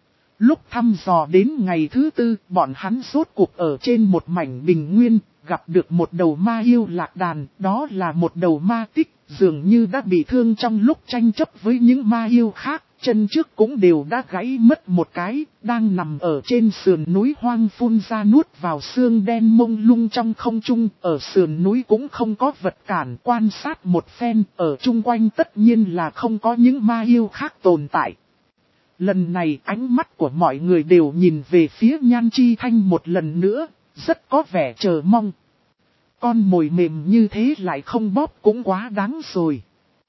Lúc thăm dò đến ngày thứ tư, bọn hắn rốt cuộc ở trên một mảnh bình nguyên, gặp được một đầu ma yêu lạc đàn, đó là một đầu ma tích, dường như đã bị thương trong lúc tranh chấp với những ma yêu khác. Chân trước cũng đều đã gãy mất một cái, đang nằm ở trên sườn núi hoang phun ra nuốt vào xương đen mông lung trong không trung. Ở sườn núi cũng không có vật cản, quan sát một phen, ở chung quanh tất nhiên là không có những ma yêu khác tồn tại. Lần này ánh mắt của mọi người đều nhìn về phía Nhan Chi Thanh một lần nữa, rất có vẻ chờ mong. Con mồi mềm như thế lại không bóp cũng quá đáng rồi.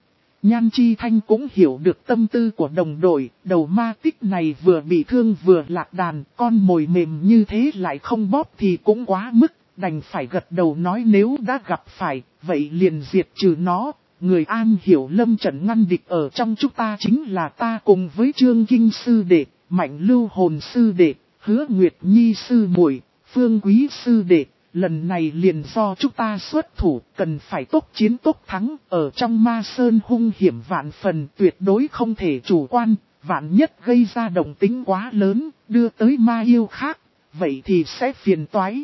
Nhan Chi Thanh cũng hiểu được tâm tư của đồng đội, đầu ma tích này vừa bị thương vừa lạc đàn, con mồi mềm như thế lại không bóp thì cũng quá mức, đành phải gật đầu nói nếu đã gặp phải, vậy liền diệt trừ nó. Người An Hiểu lâm trận ngăn địch ở trong chúng ta chính là ta cùng với Trương Kinh Sư Đệ, Mạnh Lưu Hồn Sư Đệ, Hứa Nguyệt Nhi Sư Muội, Phương Quý Sư Đệ. Lần này liền do chúng ta xuất thủ, cần phải tốc chiến tốc thắng, ở trong Ma Sơn hung hiểm vạn phần tuyệt đối không thể chủ quan, vạn nhất gây ra động tính quá lớn, đưa tới ma yêu khác, vậy thì sẽ phiền toái.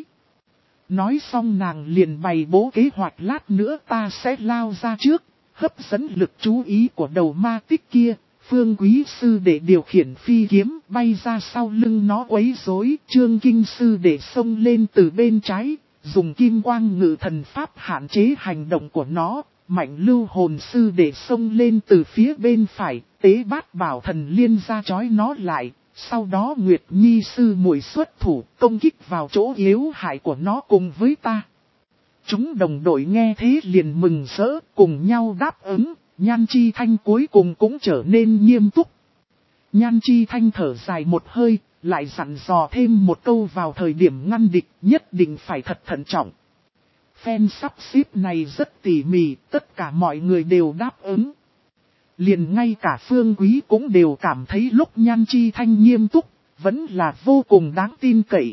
Nói xong nàng liền bày bố kế hoạch lát nữa ta sẽ lao ra trước, hấp dẫn lực chú ý của đầu ma tích kia. Phương Quý Sư Đệ điều khiển phi kiếm bay ra sau lưng nó quấy rối, Trương Kinh Sư Đệ xông lên từ bên trái, dùng kim quang ngự thần pháp hạn chế hành động của nó, Mạnh Lưu Hồn Sư Đệ xông lên từ phía bên phải, tế bát bảo thần liên ra chói nó lại, sau đó Nguyệt Nhi Sư muội xuất thủ công kích vào chỗ yếu hại của nó cùng với ta. Chúng đồng đội nghe thế liền mừng rỡ, cùng nhau đáp ứng. Nhan Chi Thanh cuối cùng cũng trở nên nghiêm túc. Nhan Chi Thanh thở dài một hơi, lại dặn dò thêm một câu vào thời điểm ngăn địch nhất định phải thật thận trọng. Phen sắp xếp này rất tỉ mỉ, tất cả mọi người đều đáp ứng. Liền ngay cả Phương Quý cũng đều cảm thấy lúc Nhan Chi Thanh nghiêm túc, vẫn là vô cùng đáng tin cậy.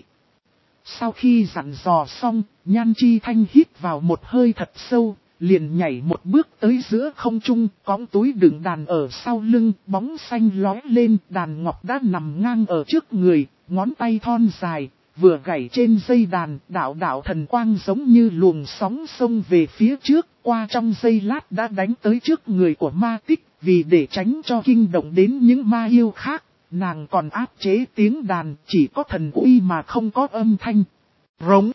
Sau khi dặn dò xong, Nhan Chi Thanh hít vào một hơi thật sâu. Liền nhảy một bước tới giữa không trung, cõng túi đựng đàn ở sau lưng, bóng xanh lóe lên, đàn ngọc đã nằm ngang ở trước người, ngón tay thon dài, vừa gảy trên dây đàn, đạo đạo thần quang giống như luồng sóng sông về phía trước, qua trong giây lát đã đánh tới trước người của ma tích, vì để tránh cho kinh động đến những ma yêu khác, nàng còn áp chế tiếng đàn, chỉ có thần uy mà không có âm thanh. Rống!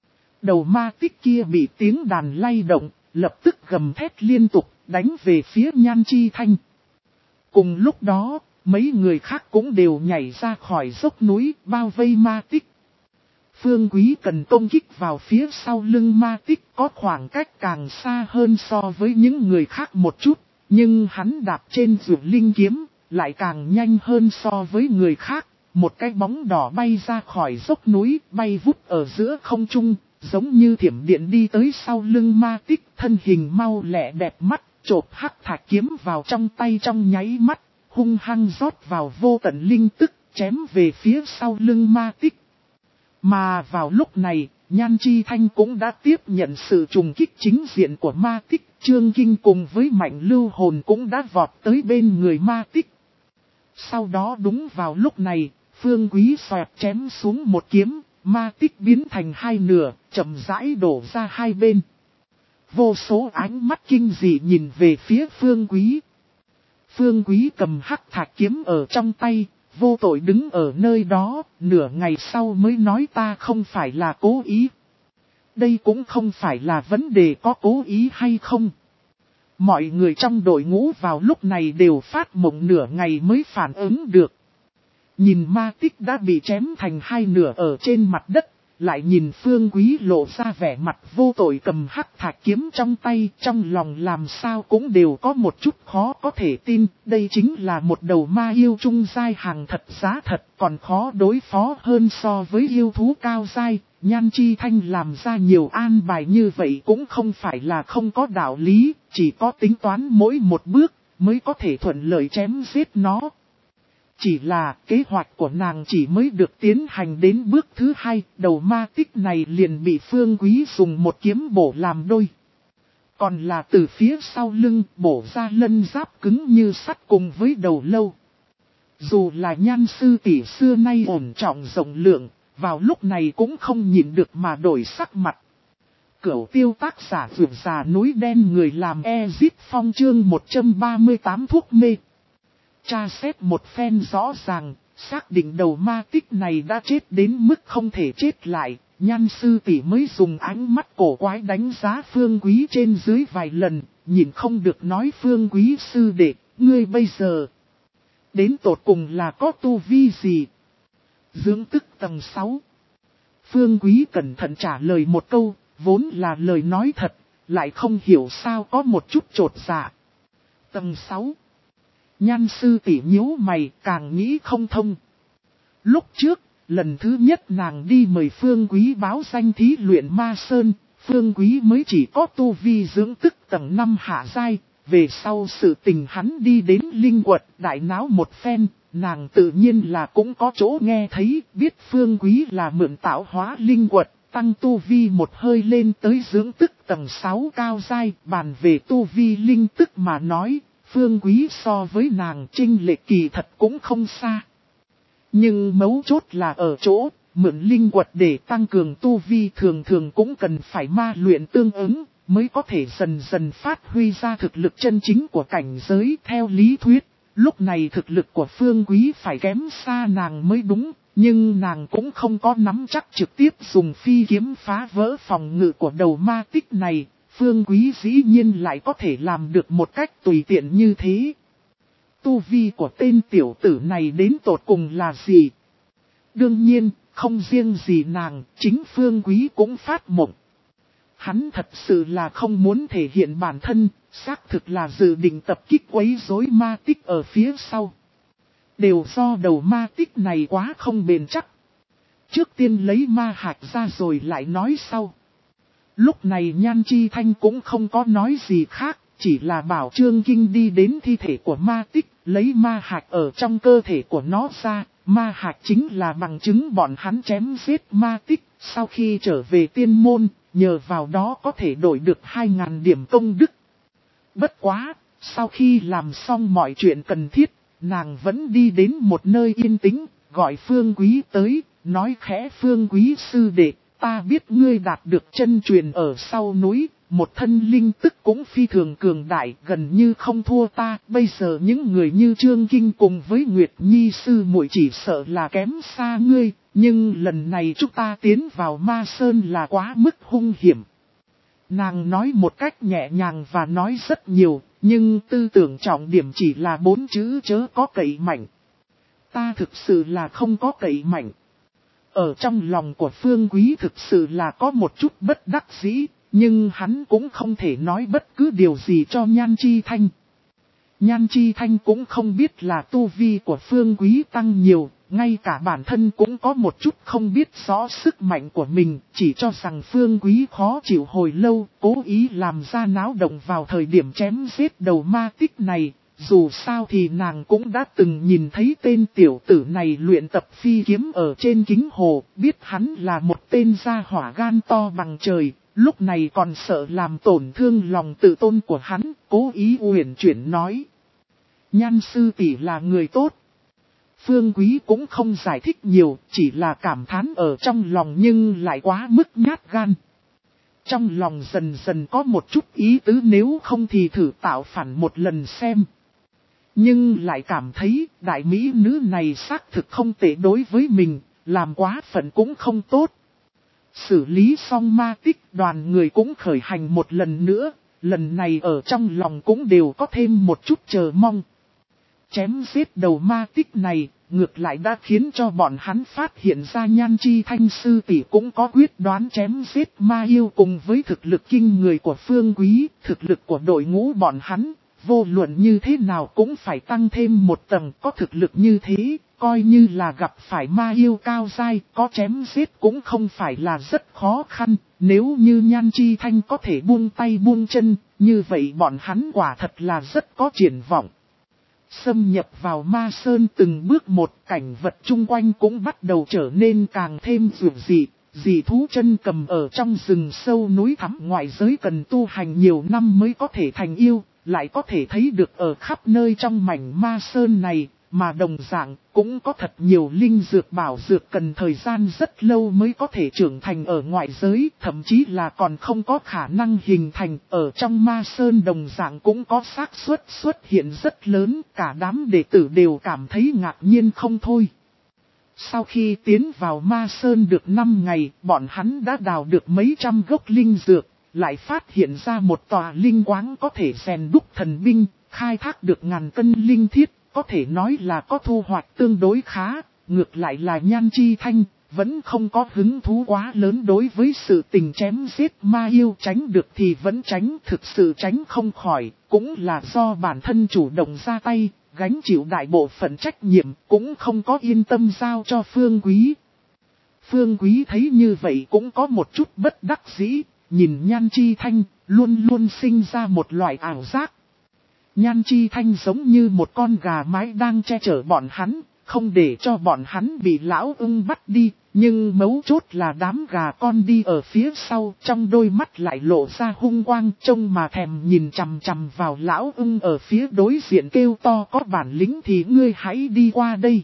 Đầu ma tích kia bị tiếng đàn lay động, lập tức gầm thét liên tục, đánh về phía Nhan Chi Thanh. Cùng lúc đó, mấy người khác cũng đều nhảy ra khỏi dốc núi, bao vây ma tích. Phương Quý cần công kích vào phía sau lưng ma tích có khoảng cách càng xa hơn so với những người khác một chút. Nhưng hắn đạp trên rượu linh kiếm, lại càng nhanh hơn so với người khác. Một cái bóng đỏ bay ra khỏi dốc núi, bay vút ở giữa không trung, giống như thiểm điện đi tới sau lưng ma tích, thân hình mau lẹ đẹp mắt, chộp hắc thạch kiếm vào trong tay trong nháy mắt, hung hăng rót vào vô tận linh tức, chém về phía sau lưng ma tích. Mà vào lúc này, Nhan Chi Thanh cũng đã tiếp nhận sự trùng kích chính diện của ma tích, Trương Kinh cùng với Mạnh Lưu Hồn cũng đã vọt tới bên người ma tích. Sau đó đúng vào lúc này, Phương Quý xoẹt chém xuống một kiếm, ma tích biến thành hai nửa, chậm rãi đổ ra hai bên. Vô số ánh mắt kinh dị nhìn về phía Phương Quý. Phương Quý cầm hắc thạch kiếm ở trong tay, vô tội đứng ở nơi đó, nửa ngày sau mới nói ta không phải là cố ý. Đây cũng không phải là vấn đề có cố ý hay không. Mọi người trong đội ngũ vào lúc này đều phát mộng nửa ngày mới phản ứng được. Nhìn ma tích đã bị chém thành hai nửa ở trên mặt đất, lại nhìn Phương Quý lộ ra vẻ mặt vô tội cầm hắc thạch kiếm trong tay, trong lòng làm sao cũng đều có một chút khó có thể tin, đây chính là một đầu ma yêu trung giai hàng thật giá thật, còn khó đối phó hơn so với yêu thú cao giai. Nhan Chi Thanh làm ra nhiều an bài như vậy cũng không phải là không có đạo lý, chỉ có tính toán mỗi một bước mới có thể thuận lợi chém giết nó. Chỉ là kế hoạch của nàng chỉ mới được tiến hành đến bước thứ hai, đầu ma tích này liền bị Phương Quý dùng một kiếm bổ làm đôi. Còn là từ phía sau lưng bổ ra lân giáp cứng như sắt cùng với đầu lâu. Dù là Nhan sư tỷ xưa nay ổn trọng rộng lượng, vào lúc này cũng không nhìn được mà đổi sắc mặt. Cửu tiêu tác giả vượt già núi đen người làm Ezip Phong chương một trăm ba mươi tám thuốc mê. Tra xét một phen rõ ràng, xác định đầu ma tích này đã chết đến mức không thể chết lại, Nhan sư tỷ mới dùng ánh mắt cổ quái đánh giá Phương Quý trên dưới vài lần, nhìn không được nói Phương Quý sư đệ, ngươi bây giờ đến tột cùng là có tu vi gì? Dưỡng tức tầng sáu. Phương Quý cẩn thận trả lời một câu, vốn là lời nói thật, lại không hiểu sao có một chút trột dạ. Tầng sáu. Nhan sư tỷ nhíu mày càng nghĩ không thông. Lúc trước, lần thứ nhất nàng đi mời Phương Quý báo danh thí luyện ma sơn, Phương Quý mới chỉ có tu vi dưỡng tức tầng năm hạ giai. Về sau sự tình hắn đi đến linh quật đại náo một phen, nàng tự nhiên là cũng có chỗ nghe thấy, biết Phương Quý là mượn tạo hóa linh quật, tăng tu vi một hơi lên tới dưỡng tức tầng sáu cao giai. Bàn về tu vi linh tức mà nói, Phương Quý so với nàng chênh lệch kỳ thật cũng không xa. Nhưng mấu chốt là ở chỗ, mượn linh quật để tăng cường tu vi thường thường cũng cần phải ma luyện tương ứng, mới có thể dần dần phát huy ra thực lực chân chính của cảnh giới. Theo lý thuyết, lúc này thực lực của Phương Quý phải kém xa nàng mới đúng, nhưng nàng cũng không có nắm chắc trực tiếp dùng phi kiếm phá vỡ phòng ngự của đầu ma tích này. Phương Quý dĩ nhiên lại có thể làm được một cách tùy tiện như thế. Tu vi của tên tiểu tử này đến tột cùng là gì? Đương nhiên, không riêng gì nàng, chính Phương Quý cũng phát mộng. Hắn thật sự là không muốn thể hiện bản thân, xác thực là dự định tập kích quấy rối ma tích ở phía sau. Đều do đầu ma tích này quá không bền chắc. Trước tiên lấy ma hạch ra rồi lại nói sau. Lúc này Nhan Chi Thanh cũng không có nói gì khác, chỉ là bảo Trương Kinh đi đến thi thể của ma tích, lấy ma hạch ở trong cơ thể của nó ra. Ma hạch chính là bằng chứng bọn hắn chém giết ma tích, sau khi trở về tiên môn, nhờ vào đó có thể đổi được hai nghìn điểm công đức. Bất quá, sau khi làm xong mọi chuyện cần thiết, nàng vẫn đi đến một nơi yên tĩnh, gọi Phương Quý tới, nói khẽ Phương Quý sư đệ. Ta biết ngươi đạt được chân truyền ở sau núi, một thân linh tức cũng phi thường cường đại, gần như không thua ta. Bây giờ những người như Trương Kinh cùng với Nguyệt Nhi sư muội chỉ sợ là kém xa ngươi, nhưng lần này chúng ta tiến vào ma sơn là quá mức hung hiểm. Nàng nói một cách nhẹ nhàng và nói rất nhiều, nhưng tư tưởng trọng điểm chỉ là bốn chữ chớ có cậy mạnh. Ta thực sự là không có cậy mạnh. Ở trong lòng của Phương Quý thực sự là có một chút bất đắc dĩ, nhưng hắn cũng không thể nói bất cứ điều gì cho Nhan Chi Thanh. Nhan Chi Thanh cũng không biết là tu vi của Phương Quý tăng nhiều, ngay cả bản thân cũng có một chút không biết rõ sức mạnh của mình, chỉ cho rằng Phương Quý khó chịu hồi lâu, cố ý làm ra náo động vào thời điểm chém giết đầu ma tích này. Dù sao thì nàng cũng đã từng nhìn thấy tên tiểu tử này luyện tập phi kiếm ở trên kính hồ, biết hắn là một tên gia hỏa gan to bằng trời, lúc này còn sợ làm tổn thương lòng tự tôn của hắn, cố ý uyển chuyển nói. Nhan sư tỷ là người tốt. Phương Quý cũng không giải thích nhiều, chỉ là cảm thán ở trong lòng nhưng lại quá mức nhát gan. Trong lòng dần dần có một chút ý tứ nếu không thì thử tạo phản một lần xem. Nhưng lại cảm thấy đại mỹ nữ này xác thực không tệ đối với mình, làm quá phận cũng không tốt. Xử lý xong ma tích, đoàn người cũng khởi hành một lần nữa, lần này ở trong lòng cũng đều có thêm một chút chờ mong. Chém giết đầu ma tích này, ngược lại đã khiến cho bọn hắn phát hiện ra Nhan Chi Thanh sư tỷ cũng có quyết đoán chém giết ma yêu cùng với thực lực kinh người của Phương Quý, thực lực của đội ngũ bọn hắn. Vô luận như thế nào cũng phải tăng thêm một tầng, có thực lực như thế, coi như là gặp phải ma yêu cao dai, có chém giết cũng không phải là rất khó khăn. Nếu như Nhan Chi Thanh có thể buông tay buông chân, như vậy bọn hắn quả thật là rất có triển vọng. Xâm nhập vào ma sơn từng bước một, cảnh vật chung quanh cũng bắt đầu trở nên càng thêm dữ dị. Dị thú chân cầm ở trong rừng sâu núi thẳm ngoại giới cần tu hành nhiều năm mới có thể thành yêu, lại có thể thấy được ở khắp nơi trong mảnh ma sơn này, mà đồng dạng cũng có thật nhiều linh dược bảo dược cần thời gian rất lâu mới có thể trưởng thành ở ngoại giới, thậm chí là còn không có khả năng hình thành. Ở trong ma sơn đồng dạng cũng có xác suất xuất hiện rất lớn, cả đám đệ tử đều cảm thấy ngạc nhiên không thôi. Sau khi tiến vào ma sơn được năm ngày, bọn hắn đã đào được mấy trăm gốc linh dược, lại phát hiện ra một tòa linh quáng có thể rèn đúc thần binh, khai thác được ngàn cân linh thiết, có thể nói là có thu hoạch tương đối khá. Ngược lại là Nhan Chi Thanh, vẫn không có hứng thú quá lớn đối với sự tình chém giết ma yêu, tránh được thì vẫn tránh, thực sự tránh không khỏi, cũng là do bản thân chủ động ra tay. Gánh chịu đại bộ phận trách nhiệm, cũng không có yên tâm giao cho Phương Quý. Phương Quý thấy như vậy cũng có một chút bất đắc dĩ, nhìn Nhan Chi Thanh, luôn luôn sinh ra một loại ảo giác. Nhan Chi Thanh giống như một con gà mái đang che chở bọn hắn, không để cho bọn hắn bị lão ưng bắt đi, nhưng mấu chốt là đám gà con đi ở phía sau, trong đôi mắt lại lộ ra hung quang, trông mà thèm nhìn chằm chằm vào lão ưng ở phía đối diện kêu to có bản lĩnh thì ngươi hãy đi qua đây.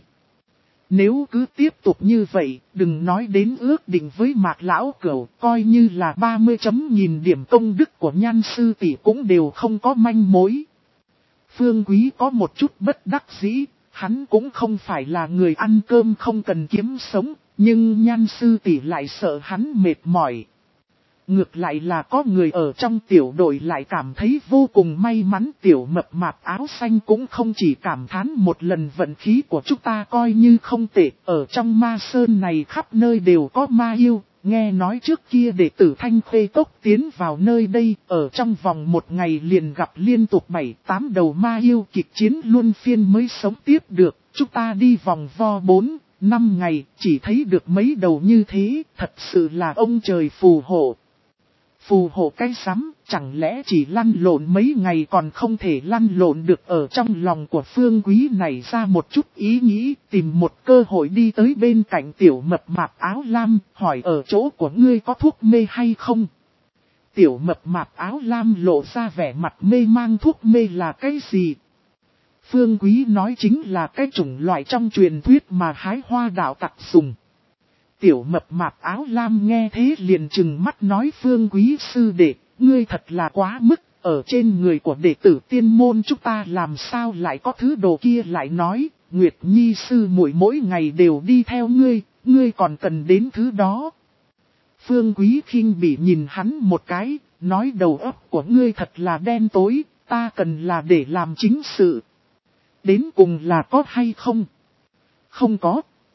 Nếu cứ tiếp tục như vậy, đừng nói đến ước định với Mạc lão cửu, coi như là ba mươi chấm nghìn điểm công đức của Nhan sư tỷ cũng đều không có manh mối. Phương Quý có một chút bất đắc dĩ, hắn cũng không phải là người ăn cơm không cần kiếm sống, nhưng Nhan sư tỷ lại sợ hắn mệt mỏi. Ngược lại là có người ở trong tiểu đội lại cảm thấy vô cùng may mắn, tiểu mập mạp áo xanh cũng không chỉ cảm thán một lần vận khí của chúng ta coi như không tệ, ở trong ma sơn này khắp nơi đều có ma yêu. Nghe nói trước kia đệ tử Thanh Khê Cốc tiến vào nơi đây, ở trong vòng một ngày liền gặp liên tục bảy tám đầu ma yêu kịch chiến luân phiên mới sống tiếp được. Chúng ta đi vòng vo bốn năm ngày, chỉ thấy được mấy đầu như thế, thật sự là ông trời phù hộ. Phù hộ cái sắm, chẳng lẽ chỉ lăn lộn mấy ngày còn không thể lăn lộn được. Ở trong lòng của Phương Quý này ra một chút ý nghĩ, tìm một cơ hội đi tới bên cạnh tiểu mập mạp áo lam, hỏi ở chỗ của ngươi có thuốc mê hay không? Tiểu mập mạp áo lam lộ ra vẻ mặt mê mang. Thuốc mê là cái gì? Phương Quý nói chính là cái chủng loại trong truyền thuyết mà hái hoa đạo tặc dùng. Tiểu mập mạp áo lam nghe thế liền trừng mắt nói Phương Quý sư đệ, ngươi thật là quá mức, ở trên người của đệ tử tiên môn chúng ta làm sao lại có thứ đồ kia. Lại nói, Nguyệt Nhi sư muội mỗi ngày đều đi theo ngươi, ngươi còn cần đến thứ đó. Phương Quý khinh bỉ nhìn hắn một cái, nói đầu óc của ngươi thật là đen tối, ta cần là để làm chính sự. Đến cùng là có hay không? Không có.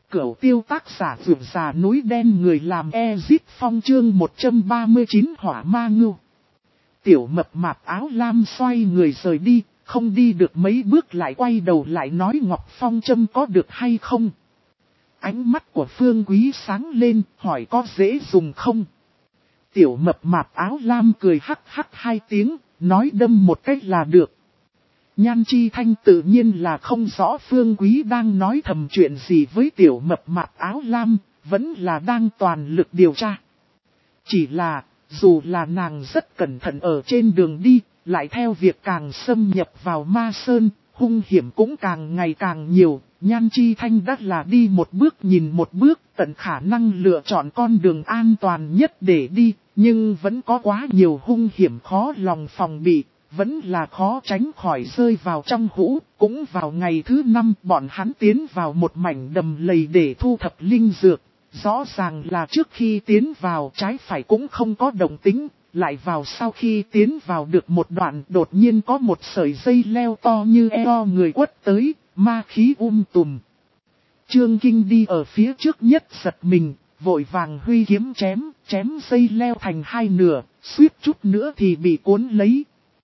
Cửu tiêu tác giả vượt già núi đen người làm Ezip Phong chương một trăm ba mươi chín hỏa ma ngưu. Tiểu mập mạp áo lam xoay người rời đi, không đi được mấy bước lại quay đầu lại nói Ngọc Phong châm có được hay không. Ánh mắt của Phương Quý sáng lên, hỏi có dễ dùng không. Tiểu mập mạp áo lam cười hắc hắc hai tiếng, nói đâm một cách là được. Nhan Chi Thanh tự nhiên là không rõ Phương Quý đang nói thầm chuyện gì với tiểu mập mạp áo lam, vẫn là đang toàn lực điều tra. Chỉ là, dù là nàng rất cẩn thận ở trên đường đi, lại theo việc càng xâm nhập vào ma sơn, hung hiểm cũng càng ngày càng nhiều, Nhan Chi Thanh đắt là đi một bước nhìn một bước, tận khả năng lựa chọn con đường an toàn nhất để đi, nhưng vẫn có quá nhiều hung hiểm khó lòng phòng bị. Vẫn là khó tránh khỏi rơi vào trong hũ, cũng vào ngày thứ năm bọn hắn tiến vào một mảnh đầm lầy để thu thập linh dược. Rõ ràng là trước khi tiến vào trái phải cũng không có động tính, lại vào sau khi tiến vào được một đoạn đột nhiên có một sợi dây leo to như eo người quất tới, ma khí um tùm. Trương Kinh đi ở phía trước nhất giật mình, vội vàng huy kiếm chém, chém dây leo thành hai nửa, suýt chút nữa thì bị cuốn lấy.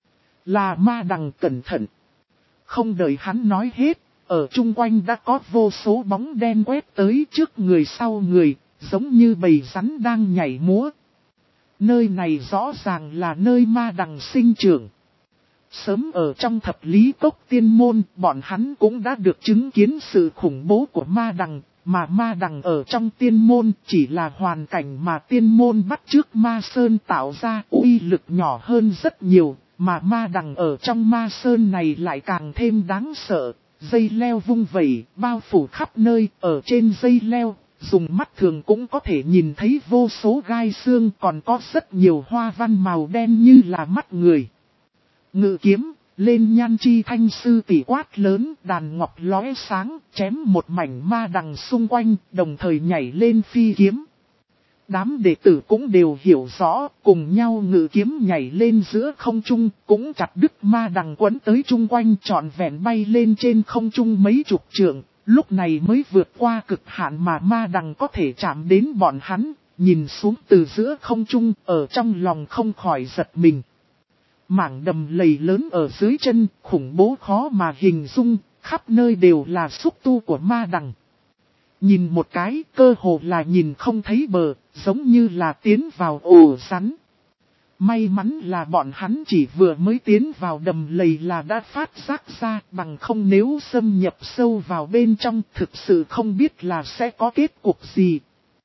Là ma đằng cẩn thận. Không đợi hắn nói hết, ở chung quanh đã có vô số bóng đen quét tới trước người sau người, giống như bầy rắn đang nhảy múa. Nơi này rõ ràng là nơi ma đằng sinh trưởng. Sớm ở trong thập lý cốc tiên môn, bọn hắn cũng đã được chứng kiến sự khủng bố của ma đằng, mà ma đằng ở trong tiên môn chỉ là hoàn cảnh mà tiên môn bắt chước ma sơn tạo ra uy lực nhỏ hơn rất nhiều. Mà ma đằng ở trong ma sơn này lại càng thêm đáng sợ, dây leo vung vẩy, bao phủ khắp nơi, ở trên dây leo, dùng mắt thường cũng có thể nhìn thấy vô số gai xương, còn có rất nhiều hoa văn màu đen như là mắt người. Ngự kiếm, lên Nhan Chi Thanh sư tỷ quát lớn, đàn ngọc lóe sáng, chém một mảnh ma đằng xung quanh, đồng thời nhảy lên phi kiếm. Đám đệ tử cũng đều hiểu rõ, cùng nhau ngự kiếm nhảy lên giữa không trung, cũng chặt đứt ma đằng quấn tới chung quanh trọn vẹn bay lên trên không trung mấy chục trượng, lúc này mới vượt qua cực hạn mà ma đằng có thể chạm đến bọn hắn, nhìn xuống từ giữa không trung, ở trong lòng không khỏi giật mình. Mảng đầm lầy lớn ở dưới chân, khủng bố khó mà hình dung, khắp nơi đều là xúc tu của ma đằng. Nhìn một cái, cơ hồ là nhìn không thấy bờ, giống như là tiến vào ổ rắn. May mắn là bọn hắn chỉ vừa mới tiến vào đầm lầy là đã phát giác ra, bằng không nếu xâm nhập sâu vào bên trong thực sự không biết là sẽ có kết cục gì.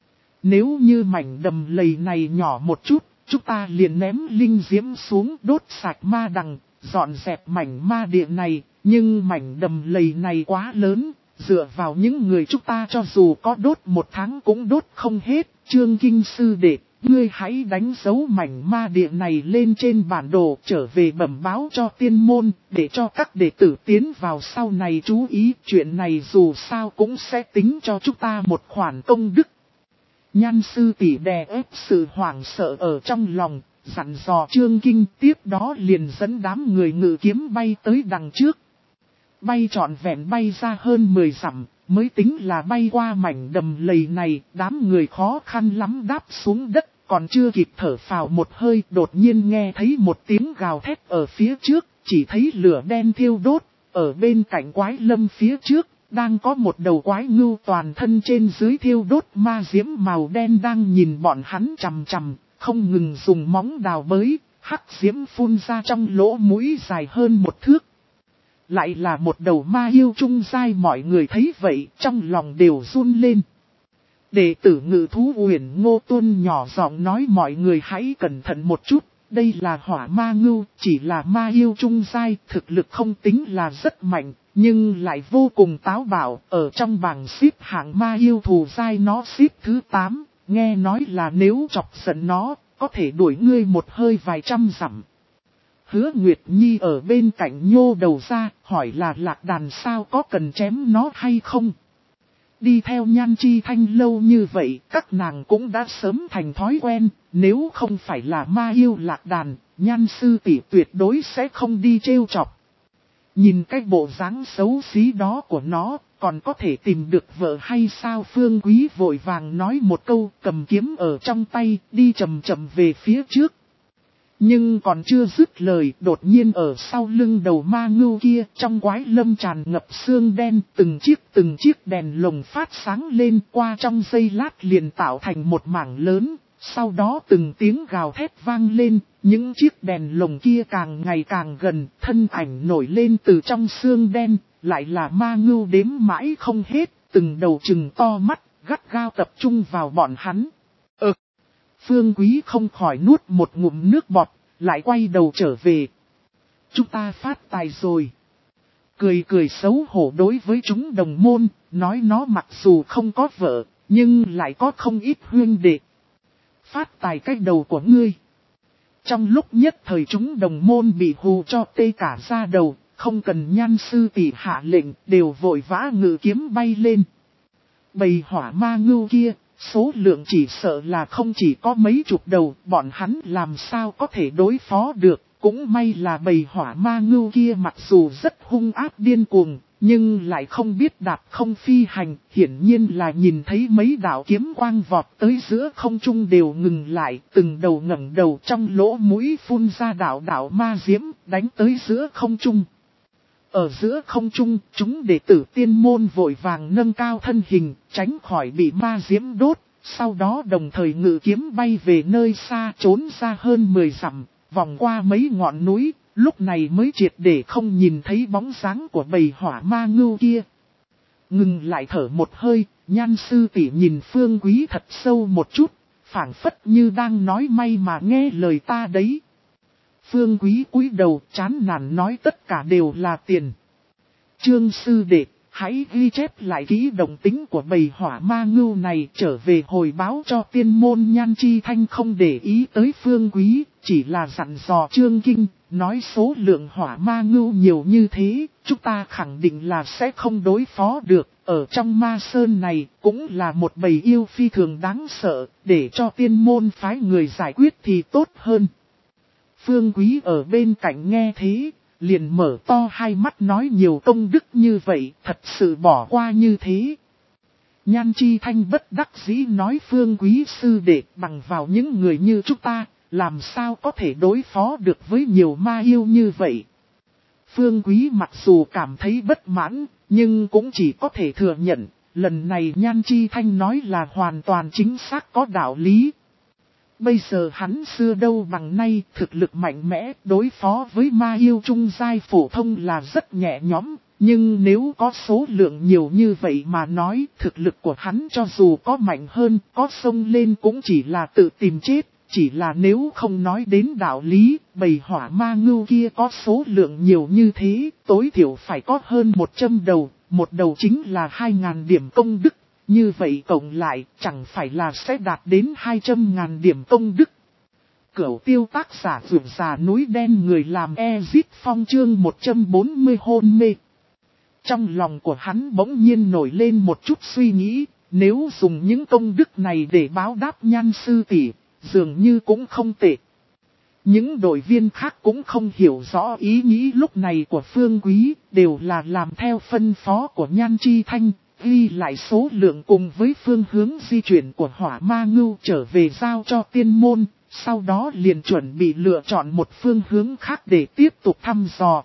Nếu như mảnh đầm lầy này nhỏ một chút, chúng ta liền ném linh diễm xuống đốt sạch ma đằng, dọn dẹp mảnh ma địa này, nhưng mảnh đầm lầy này quá lớn. Dựa vào những người chúng ta cho dù có đốt một tháng cũng đốt không hết, Trương Kinh sư đệ, ngươi hãy đánh dấu mảnh ma địa này lên trên bản đồ trở về bẩm báo cho tiên môn, để cho các đệ tử tiến vào sau này chú ý, chuyện này dù sao cũng sẽ tính cho chúng ta một khoản công đức. Nhan sư tỷ đè ép sự hoảng sợ ở trong lòng, dặn dò Trương Kinh tiếp đó liền dẫn đám người ngự kiếm bay tới đằng trước. Bay trọn vẹn bay ra hơn mười dặm, mới tính là bay qua mảnh đầm lầy này, đám người khó khăn lắm đáp xuống đất, còn chưa kịp thở phào một hơi, đột nhiên nghe thấy một tiếng gào thét ở phía trước, chỉ thấy lửa đen thiêu đốt, ở bên cạnh quái lâm phía trước, đang có một đầu quái ngưu toàn thân trên dưới thiêu đốt ma diễm màu đen đang nhìn bọn hắn chằm chằm, không ngừng dùng móng đào bới, hắc diễm phun ra trong lỗ mũi dài hơn một thước. Lại là một đầu ma yêu trung giai, mọi người thấy vậy trong lòng đều run lên. Đệ tử Ngự Thú Uyển Ngô Tuân nhỏ giọng nói mọi người hãy cẩn thận một chút, đây là hỏa ma ngưu, chỉ là ma yêu trung giai, thực lực không tính là rất mạnh, nhưng lại vô cùng táo bạo, ở trong bảng xếp hạng ma yêu thù giai nó xếp thứ tám, nghe nói là nếu chọc giận nó, có thể đuổi ngươi một hơi vài trăm dặm. Hứa Nguyệt Nhi ở bên cạnh nhô đầu ra, hỏi là Lạc Đàn sao có cần chém nó hay không? Đi theo Nhan Chi Thanh lâu như vậy, các nàng cũng đã sớm thành thói quen, nếu không phải là ma yêu Lạc Đàn, Nhan sư tỷ tuyệt đối sẽ không đi trêu chọc. Nhìn cái bộ dáng xấu xí đó của nó, còn có thể tìm được vợ hay sao? Phương Quý vội vàng nói một câu, cầm kiếm ở trong tay, đi chậm chậm về phía trước. Nhưng còn chưa dứt lời, đột nhiên ở sau lưng đầu ma ngưu kia, trong quái lâm tràn ngập xương đen, từng chiếc từng chiếc đèn lồng phát sáng lên, qua trong giây lát liền tạo thành một mảng lớn. Sau đó từng tiếng gào thét vang lên, những chiếc đèn lồng kia càng ngày càng gần, thân ảnh nổi lên từ trong xương đen, lại là ma ngưu đếm mãi không hết, từng đầu trừng to mắt, gắt gao tập trung vào bọn hắn. Ừ, Phương Quý không khỏi nuốt một ngụm nước bọt, lại quay đầu trở về. Chúng ta phát tài rồi. Cười cười xấu hổ đối với chúng đồng môn, nói nó mặc dù không có vợ, nhưng lại có không ít huynh đệ. Phát tài cái đầu của ngươi. Trong lúc nhất thời chúng đồng môn bị hù cho tê cả da đầu, không cần Nhan sư tỷ hạ lệnh, đều vội vã ngự kiếm bay lên. Bầy hỏa ma ngưu kia, số lượng chỉ sợ là không chỉ có mấy chục đầu, bọn hắn làm sao có thể đối phó được. Cũng may là bầy hỏa ma ngưu kia mặc dù rất hung ác điên cuồng, nhưng lại không biết đạp không phi hành, hiển nhiên là nhìn thấy mấy đạo kiếm quang vọt tới giữa không trung đều ngừng lại, từng đầu ngẩng đầu trong lỗ mũi phun ra đạo đạo ma diễm, đánh tới giữa không trung. Ở giữa không trung, chúng đệ tử tiên môn vội vàng nâng cao thân hình, tránh khỏi bị ma diễm đốt, sau đó đồng thời ngự kiếm bay về nơi xa, trốn ra hơn mười dặm. Vòng qua mấy ngọn núi, lúc này mới triệt để không nhìn thấy bóng dáng của bầy hỏa ma ngưu kia. Ngừng lại thở một hơi, Nhan sư tỷ nhìn Phương Quý thật sâu một chút, phảng phất như đang nói may mà nghe lời ta đấy. Phương Quý cúi đầu chán nản nói tất cả đều là tiền. Trương sư đệ, hãy ghi chép lại kỹ động tính của bầy hỏa ma ngưu này, trở về hồi báo cho tiên môn. Nhan Chi Thanh không để ý tới Phương Quý, chỉ là dặn dò Trương Kinh, nói số lượng hỏa ma ngưu nhiều như thế, chúng ta khẳng định là sẽ không đối phó được. Ở trong ma sơn này cũng là một bầy yêu phi thường đáng sợ, để cho tiên môn phái người giải quyết thì tốt hơn. Phương Quý ở bên cạnh nghe thế, liền mở to hai mắt nói nhiều công đức như vậy, thật sự bỏ qua như thế. Nhan Chi Thanh bất đắc dĩ nói Phương Quý sư đệ, bằng vào những người như chúng ta, làm sao có thể đối phó được với nhiều ma yêu như vậy. Phương Quý mặc dù cảm thấy bất mãn, nhưng cũng chỉ có thể thừa nhận, lần này Nhan Chi Thanh nói là hoàn toàn chính xác có đạo lý. Bây giờ hắn xưa đâu bằng nay, thực lực mạnh mẽ, đối phó với ma yêu trung giai phổ thông là rất nhẹ nhõm, nhưng nếu có số lượng nhiều như vậy mà nói, thực lực của hắn cho dù có mạnh hơn, có xông lên cũng chỉ là tự tìm chết, chỉ là nếu không nói đến đạo lý, bầy hỏa ma ngưu kia có số lượng nhiều như thế, tối thiểu phải có hơn một trăm đầu, một đầu chính là hai nghìn điểm công đức. Như vậy cộng lại chẳng phải là sẽ đạt đến hai trăm ngàn điểm công đức. Cửu tiêu tác giả vượt già núi đen người làm Ezit Phong chương một trăm bốn mươi hôn mê. Trong lòng của hắn bỗng nhiên nổi lên một chút suy nghĩ, nếu dùng những công đức này để báo đáp Nhan sư tỷ, dường như cũng không tệ. Những đội viên khác cũng không hiểu rõ ý nghĩ lúc này của Phương Quý, đều là làm theo phân phó của Nhan Chi Thanh. Ghi lại số lượng cùng với phương hướng di chuyển của hỏa ma ngưu trở về giao cho tiên môn, sau đó liền chuẩn bị lựa chọn một phương hướng khác để tiếp tục thăm dò.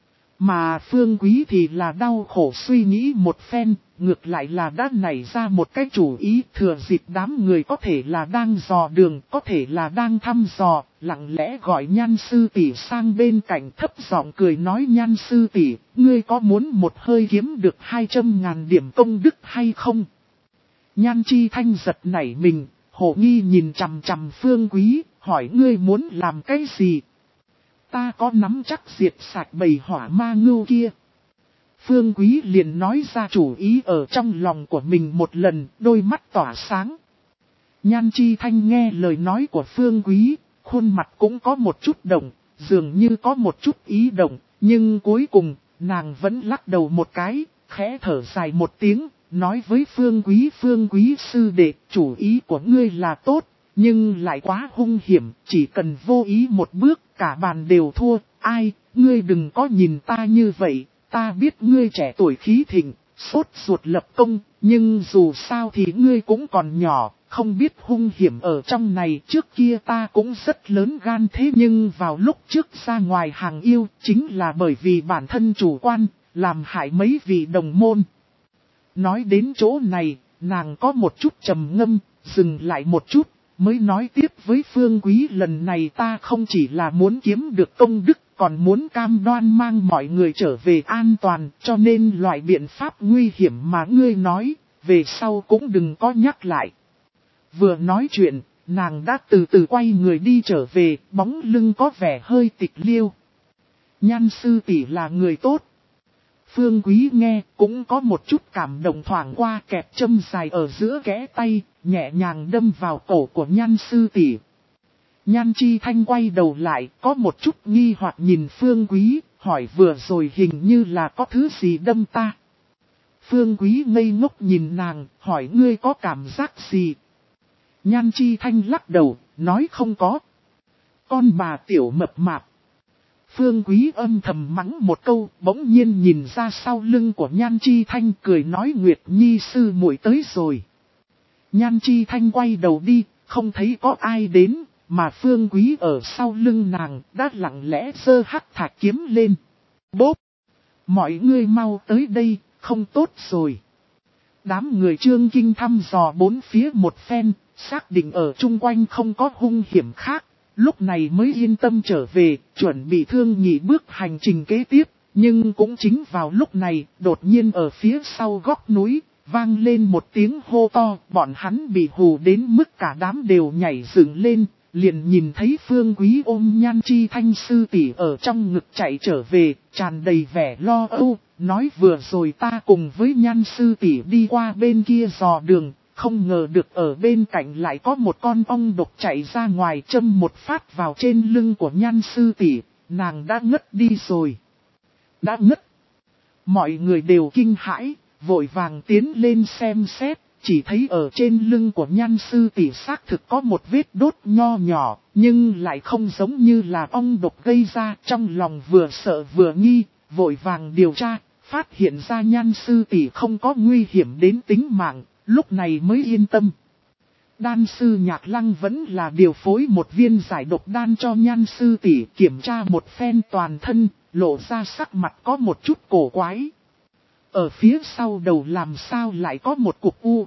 Mà Phương Quý thì là đau khổ suy nghĩ một phen, ngược lại là đã nảy ra một cái chủ ý, thừa dịp đám người có thể là đang dò đường, có thể là đang thăm dò, lặng lẽ gọi Nhan sư tỷ sang bên cạnh thấp giọng cười nói Nhan sư tỷ, ngươi có muốn một hơi kiếm được hai trăm ngàn điểm công đức hay không? Nhan Chi Thanh giật nảy mình, hồ nghi nhìn chằm chằm Phương Quý, hỏi ngươi muốn làm cái gì? Ta có nắm chắc diệt sạch bầy hỏa ma ngưu kia. Phương Quý liền nói ra chủ ý ở trong lòng của mình một lần, đôi mắt tỏa sáng. Nhan Chi Thanh nghe lời nói của Phương Quý, khuôn mặt cũng có một chút động, dường như có một chút ý động, nhưng cuối cùng, nàng vẫn lắc đầu một cái, khẽ thở dài một tiếng, nói với Phương Quý Phương Quý sư đệ, chủ ý của ngươi là tốt, nhưng lại quá hung hiểm, chỉ cần vô ý một bước, cả bàn đều thua, ai, ngươi đừng có nhìn ta như vậy, ta biết ngươi trẻ tuổi khí thịnh, sốt ruột lập công, nhưng dù sao thì ngươi cũng còn nhỏ, không biết hung hiểm ở trong này. Trước kia ta cũng rất lớn gan thế nhưng vào lúc trước ra ngoài hàng yêu chính là bởi vì bản thân chủ quan, làm hại mấy vị đồng môn. Nói đến chỗ này, nàng có một chút trầm ngâm, dừng lại một chút, mới nói tiếp với Phương Quý, lần này ta không chỉ là muốn kiếm được công đức, còn muốn cam đoan mang mọi người trở về an toàn, cho nên loại biện pháp nguy hiểm mà ngươi nói, về sau cũng đừng có nhắc lại. Vừa nói chuyện, nàng đã từ từ quay người đi trở về, bóng lưng có vẻ hơi tịch liêu. Nhan sư tỷ là người tốt. Phương Quý nghe cũng có một chút cảm động, thoảng qua kẹp châm dài ở giữa kẽ tay, nhẹ nhàng đâm vào cổ của Nhan sư tỷ. Nhan Chi Thanh quay đầu lại, có một chút nghi hoặc nhìn Phương Quý, hỏi vừa rồi hình như là có thứ gì đâm ta. Phương Quý ngây ngốc nhìn nàng, hỏi ngươi có cảm giác gì. Nhan Chi Thanh lắc đầu, nói không có. Con bà tiểu mập mạp. Phương Quý âm thầm mắng một câu, bỗng nhiên nhìn ra sau lưng của Nhan Chi Thanh, cười nói Nguyệt Nhi sư muội tới rồi. Nhan Chi Thanh quay đầu đi, không thấy có ai đến, mà Phương Quý ở sau lưng nàng đã lặng lẽ giơ hắc thạch kiếm lên. Bốp! Mọi người mau tới đây, không tốt rồi. Đám người Trương Kinh thăm dò bốn phía một phen, xác định ở chung quanh không có hung hiểm khác. Lúc này mới yên tâm trở về, chuẩn bị thương nhị bước hành trình kế tiếp. Nhưng cũng chính vào lúc này, đột nhiên ở phía sau góc núi, vang lên một tiếng hô to. Bọn hắn bị hù đến mức cả đám đều nhảy dựng lên, liền nhìn thấy Phương Quý ôm Nhan Chi Thanh sư tỷ ở trong ngực chạy trở về, tràn đầy vẻ lo âu. Nói vừa rồi ta cùng với Nhan sư tỷ đi qua bên kia dò đường. Không ngờ được ở bên cạnh lại có một con ong độc chạy ra ngoài, châm một phát vào trên lưng của Nhan sư tỷ, nàng đã ngất đi rồi. Đã ngất. Mọi người đều kinh hãi, vội vàng tiến lên xem xét, chỉ thấy ở trên lưng của Nhan sư tỷ xác thực có một vết đốt nho nhỏ, nhưng lại không giống như là ong độc gây ra. Trong lòng vừa sợ vừa nghi, vội vàng điều tra, phát hiện ra Nhan sư tỷ không có nguy hiểm đến tính mạng. Lúc này mới yên tâm. Đan sư Nhạc Lăng vẫn là điều phối một viên giải độc đan cho Nhan sư tỷ, kiểm tra một phen toàn thân, lộ ra sắc mặt có một chút cổ quái. Ở phía sau đầu làm sao lại có một cục u.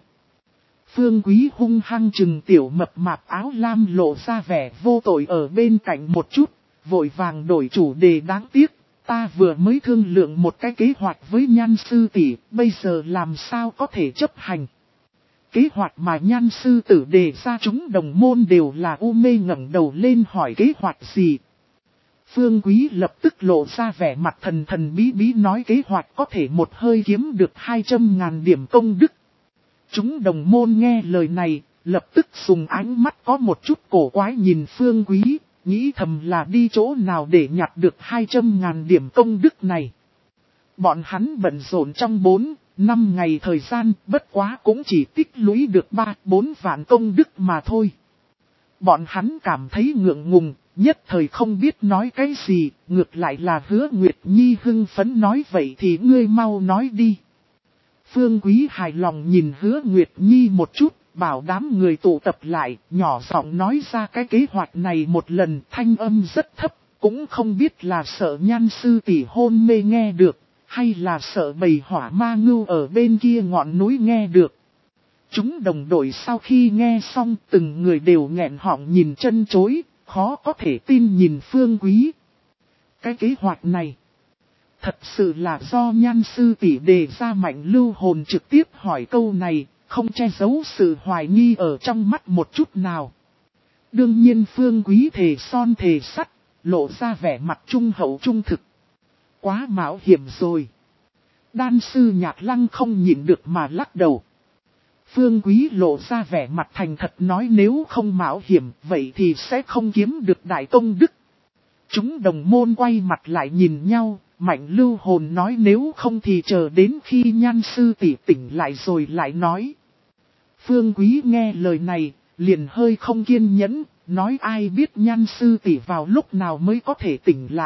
Phương Quý hung hăng chừng tiểu mập mạp áo lam, lộ ra vẻ vô tội ở bên cạnh một chút, vội vàng đổi chủ đề. Đáng tiếc, ta vừa mới thương lượng một cái kế hoạch với Nhan sư tỷ, bây giờ làm sao có thể chấp hành. Kế hoạch mà Nhan sư tử đề ra chúng đồng môn đều là u mê, ngẩng đầu lên hỏi kế hoạch gì. Phương Quý lập tức lộ ra vẻ mặt thần thần bí bí, nói kế hoạch có thể một hơi kiếm được hai trăm ngàn điểm công đức. Chúng đồng môn nghe lời này, lập tức dùng ánh mắt có một chút cổ quái nhìn Phương Quý, nghĩ thầm là đi chỗ nào để nhặt được hai trăm ngàn điểm công đức này. Bọn hắn bận rộn trong bốn năm ngày thời gian, bất quá cũng chỉ tích lũy được ba bốn vạn công đức mà thôi. Bọn hắn cảm thấy ngượng ngùng, nhất thời không biết nói cái gì, ngược lại là Hứa Nguyệt Nhi hưng phấn nói vậy thì ngươi mau nói đi. Phương Quý hài lòng nhìn Hứa Nguyệt Nhi một chút, bảo đám người tụ tập lại, nhỏ giọng nói ra cái kế hoạch này một lần, thanh âm rất thấp, cũng không biết là sợ Nhan sư tỷ hôn mê nghe được, hay là sợ bầy hỏa ma ngưu ở bên kia ngọn núi nghe được. Chúng đồng đội sau khi nghe xong, từng người đều nghẹn họng nhìn chân chối, khó có thể tin nhìn Phương Quý. Cái kế hoạch này, thật sự là do Nhan sư tỷ đề ra. Mạnh Lưu Hồn trực tiếp hỏi câu này, không che giấu sự hoài nghi ở trong mắt một chút nào. Đương nhiên Phương Quý thề son thề sắt, lộ ra vẻ mặt trung hậu trung thực. Quá mạo hiểm rồi. Đan sư Nhạc Lăng không nhịn được mà lắc đầu. Phương Quý lộ ra vẻ mặt thành thật nói nếu không mạo hiểm vậy thì sẽ không kiếm được đại công đức. Chúng đồng môn quay mặt lại nhìn nhau, Mạnh Lưu Hồn nói nếu không thì chờ đến khi Nhan sư tỷ tỉnh lại rồi lại nói. Phương Quý nghe lời này, liền hơi không kiên nhẫn, nói ai biết Nhan sư tỷ vào lúc nào mới có thể tỉnh lại,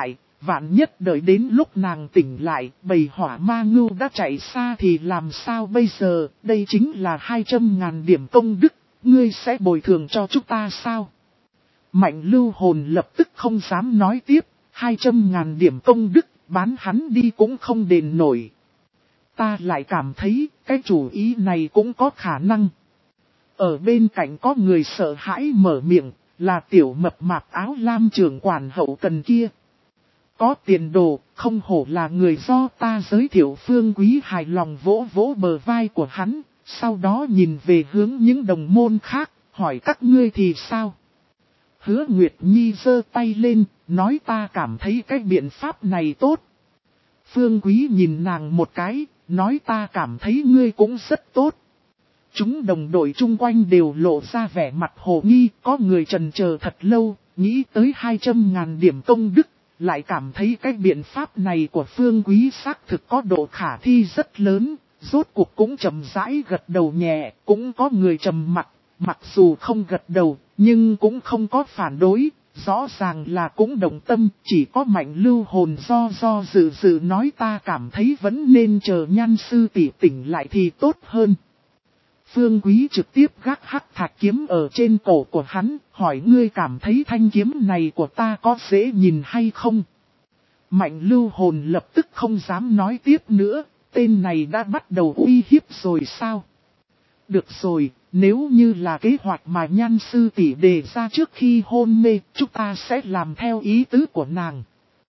Vạn nhất đợi đến lúc nàng tỉnh lại, bầy hỏa ma ngưu đã chạy xa thì làm sao bây giờ, đây chính là hai trăm ngàn điểm công đức, ngươi sẽ bồi thường cho chúng ta sao? Mạnh lưu hồn lập tức không dám nói tiếp, hai trăm ngàn điểm công đức, bán hắn đi cũng không đền nổi. Ta lại cảm thấy, cái chủ ý này cũng có khả năng. Ở bên cạnh có người sợ hãi mở miệng, là tiểu mập mạp áo lam trưởng quản hậu cần kia. Có tiền đồ, không hổ là người do ta giới thiệu. Phương Quý hài lòng vỗ vỗ bờ vai của hắn, sau đó nhìn về hướng những đồng môn khác, hỏi các ngươi thì sao? Hứa Nguyệt Nhi giơ tay lên, nói ta cảm thấy cái biện pháp này tốt. Phương Quý nhìn nàng một cái, nói ta cảm thấy ngươi cũng rất tốt. Chúng đồng đội chung quanh đều lộ ra vẻ mặt hồ nghi, có người chần chờ thật lâu, nghĩ tới hai trăm ngàn điểm công đức, lại cảm thấy cái biện pháp này của Phương Quý xác thực có độ khả thi rất lớn, rốt cuộc cũng chậm rãi gật đầu nhẹ, cũng có người trầm mặt, mặc dù không gật đầu, nhưng cũng không có phản đối, rõ ràng là cũng đồng tâm, chỉ có Mạnh lưu hồn do do dự dự nói ta cảm thấy vẫn nên chờ Nhan sư tỷ tỉnh lại thì tốt hơn. Phương Quý trực tiếp gác hắc thạch kiếm ở trên cổ của hắn, hỏi ngươi cảm thấy thanh kiếm này của ta có dễ nhìn hay không? Mạnh lưu hồn lập tức không dám nói tiếp nữa, tên này đã bắt đầu uy hiếp rồi sao? Được rồi, nếu như là kế hoạch mà Nhan sư tỷ đề ra trước khi hôn mê, chúng ta sẽ làm theo ý tứ của nàng.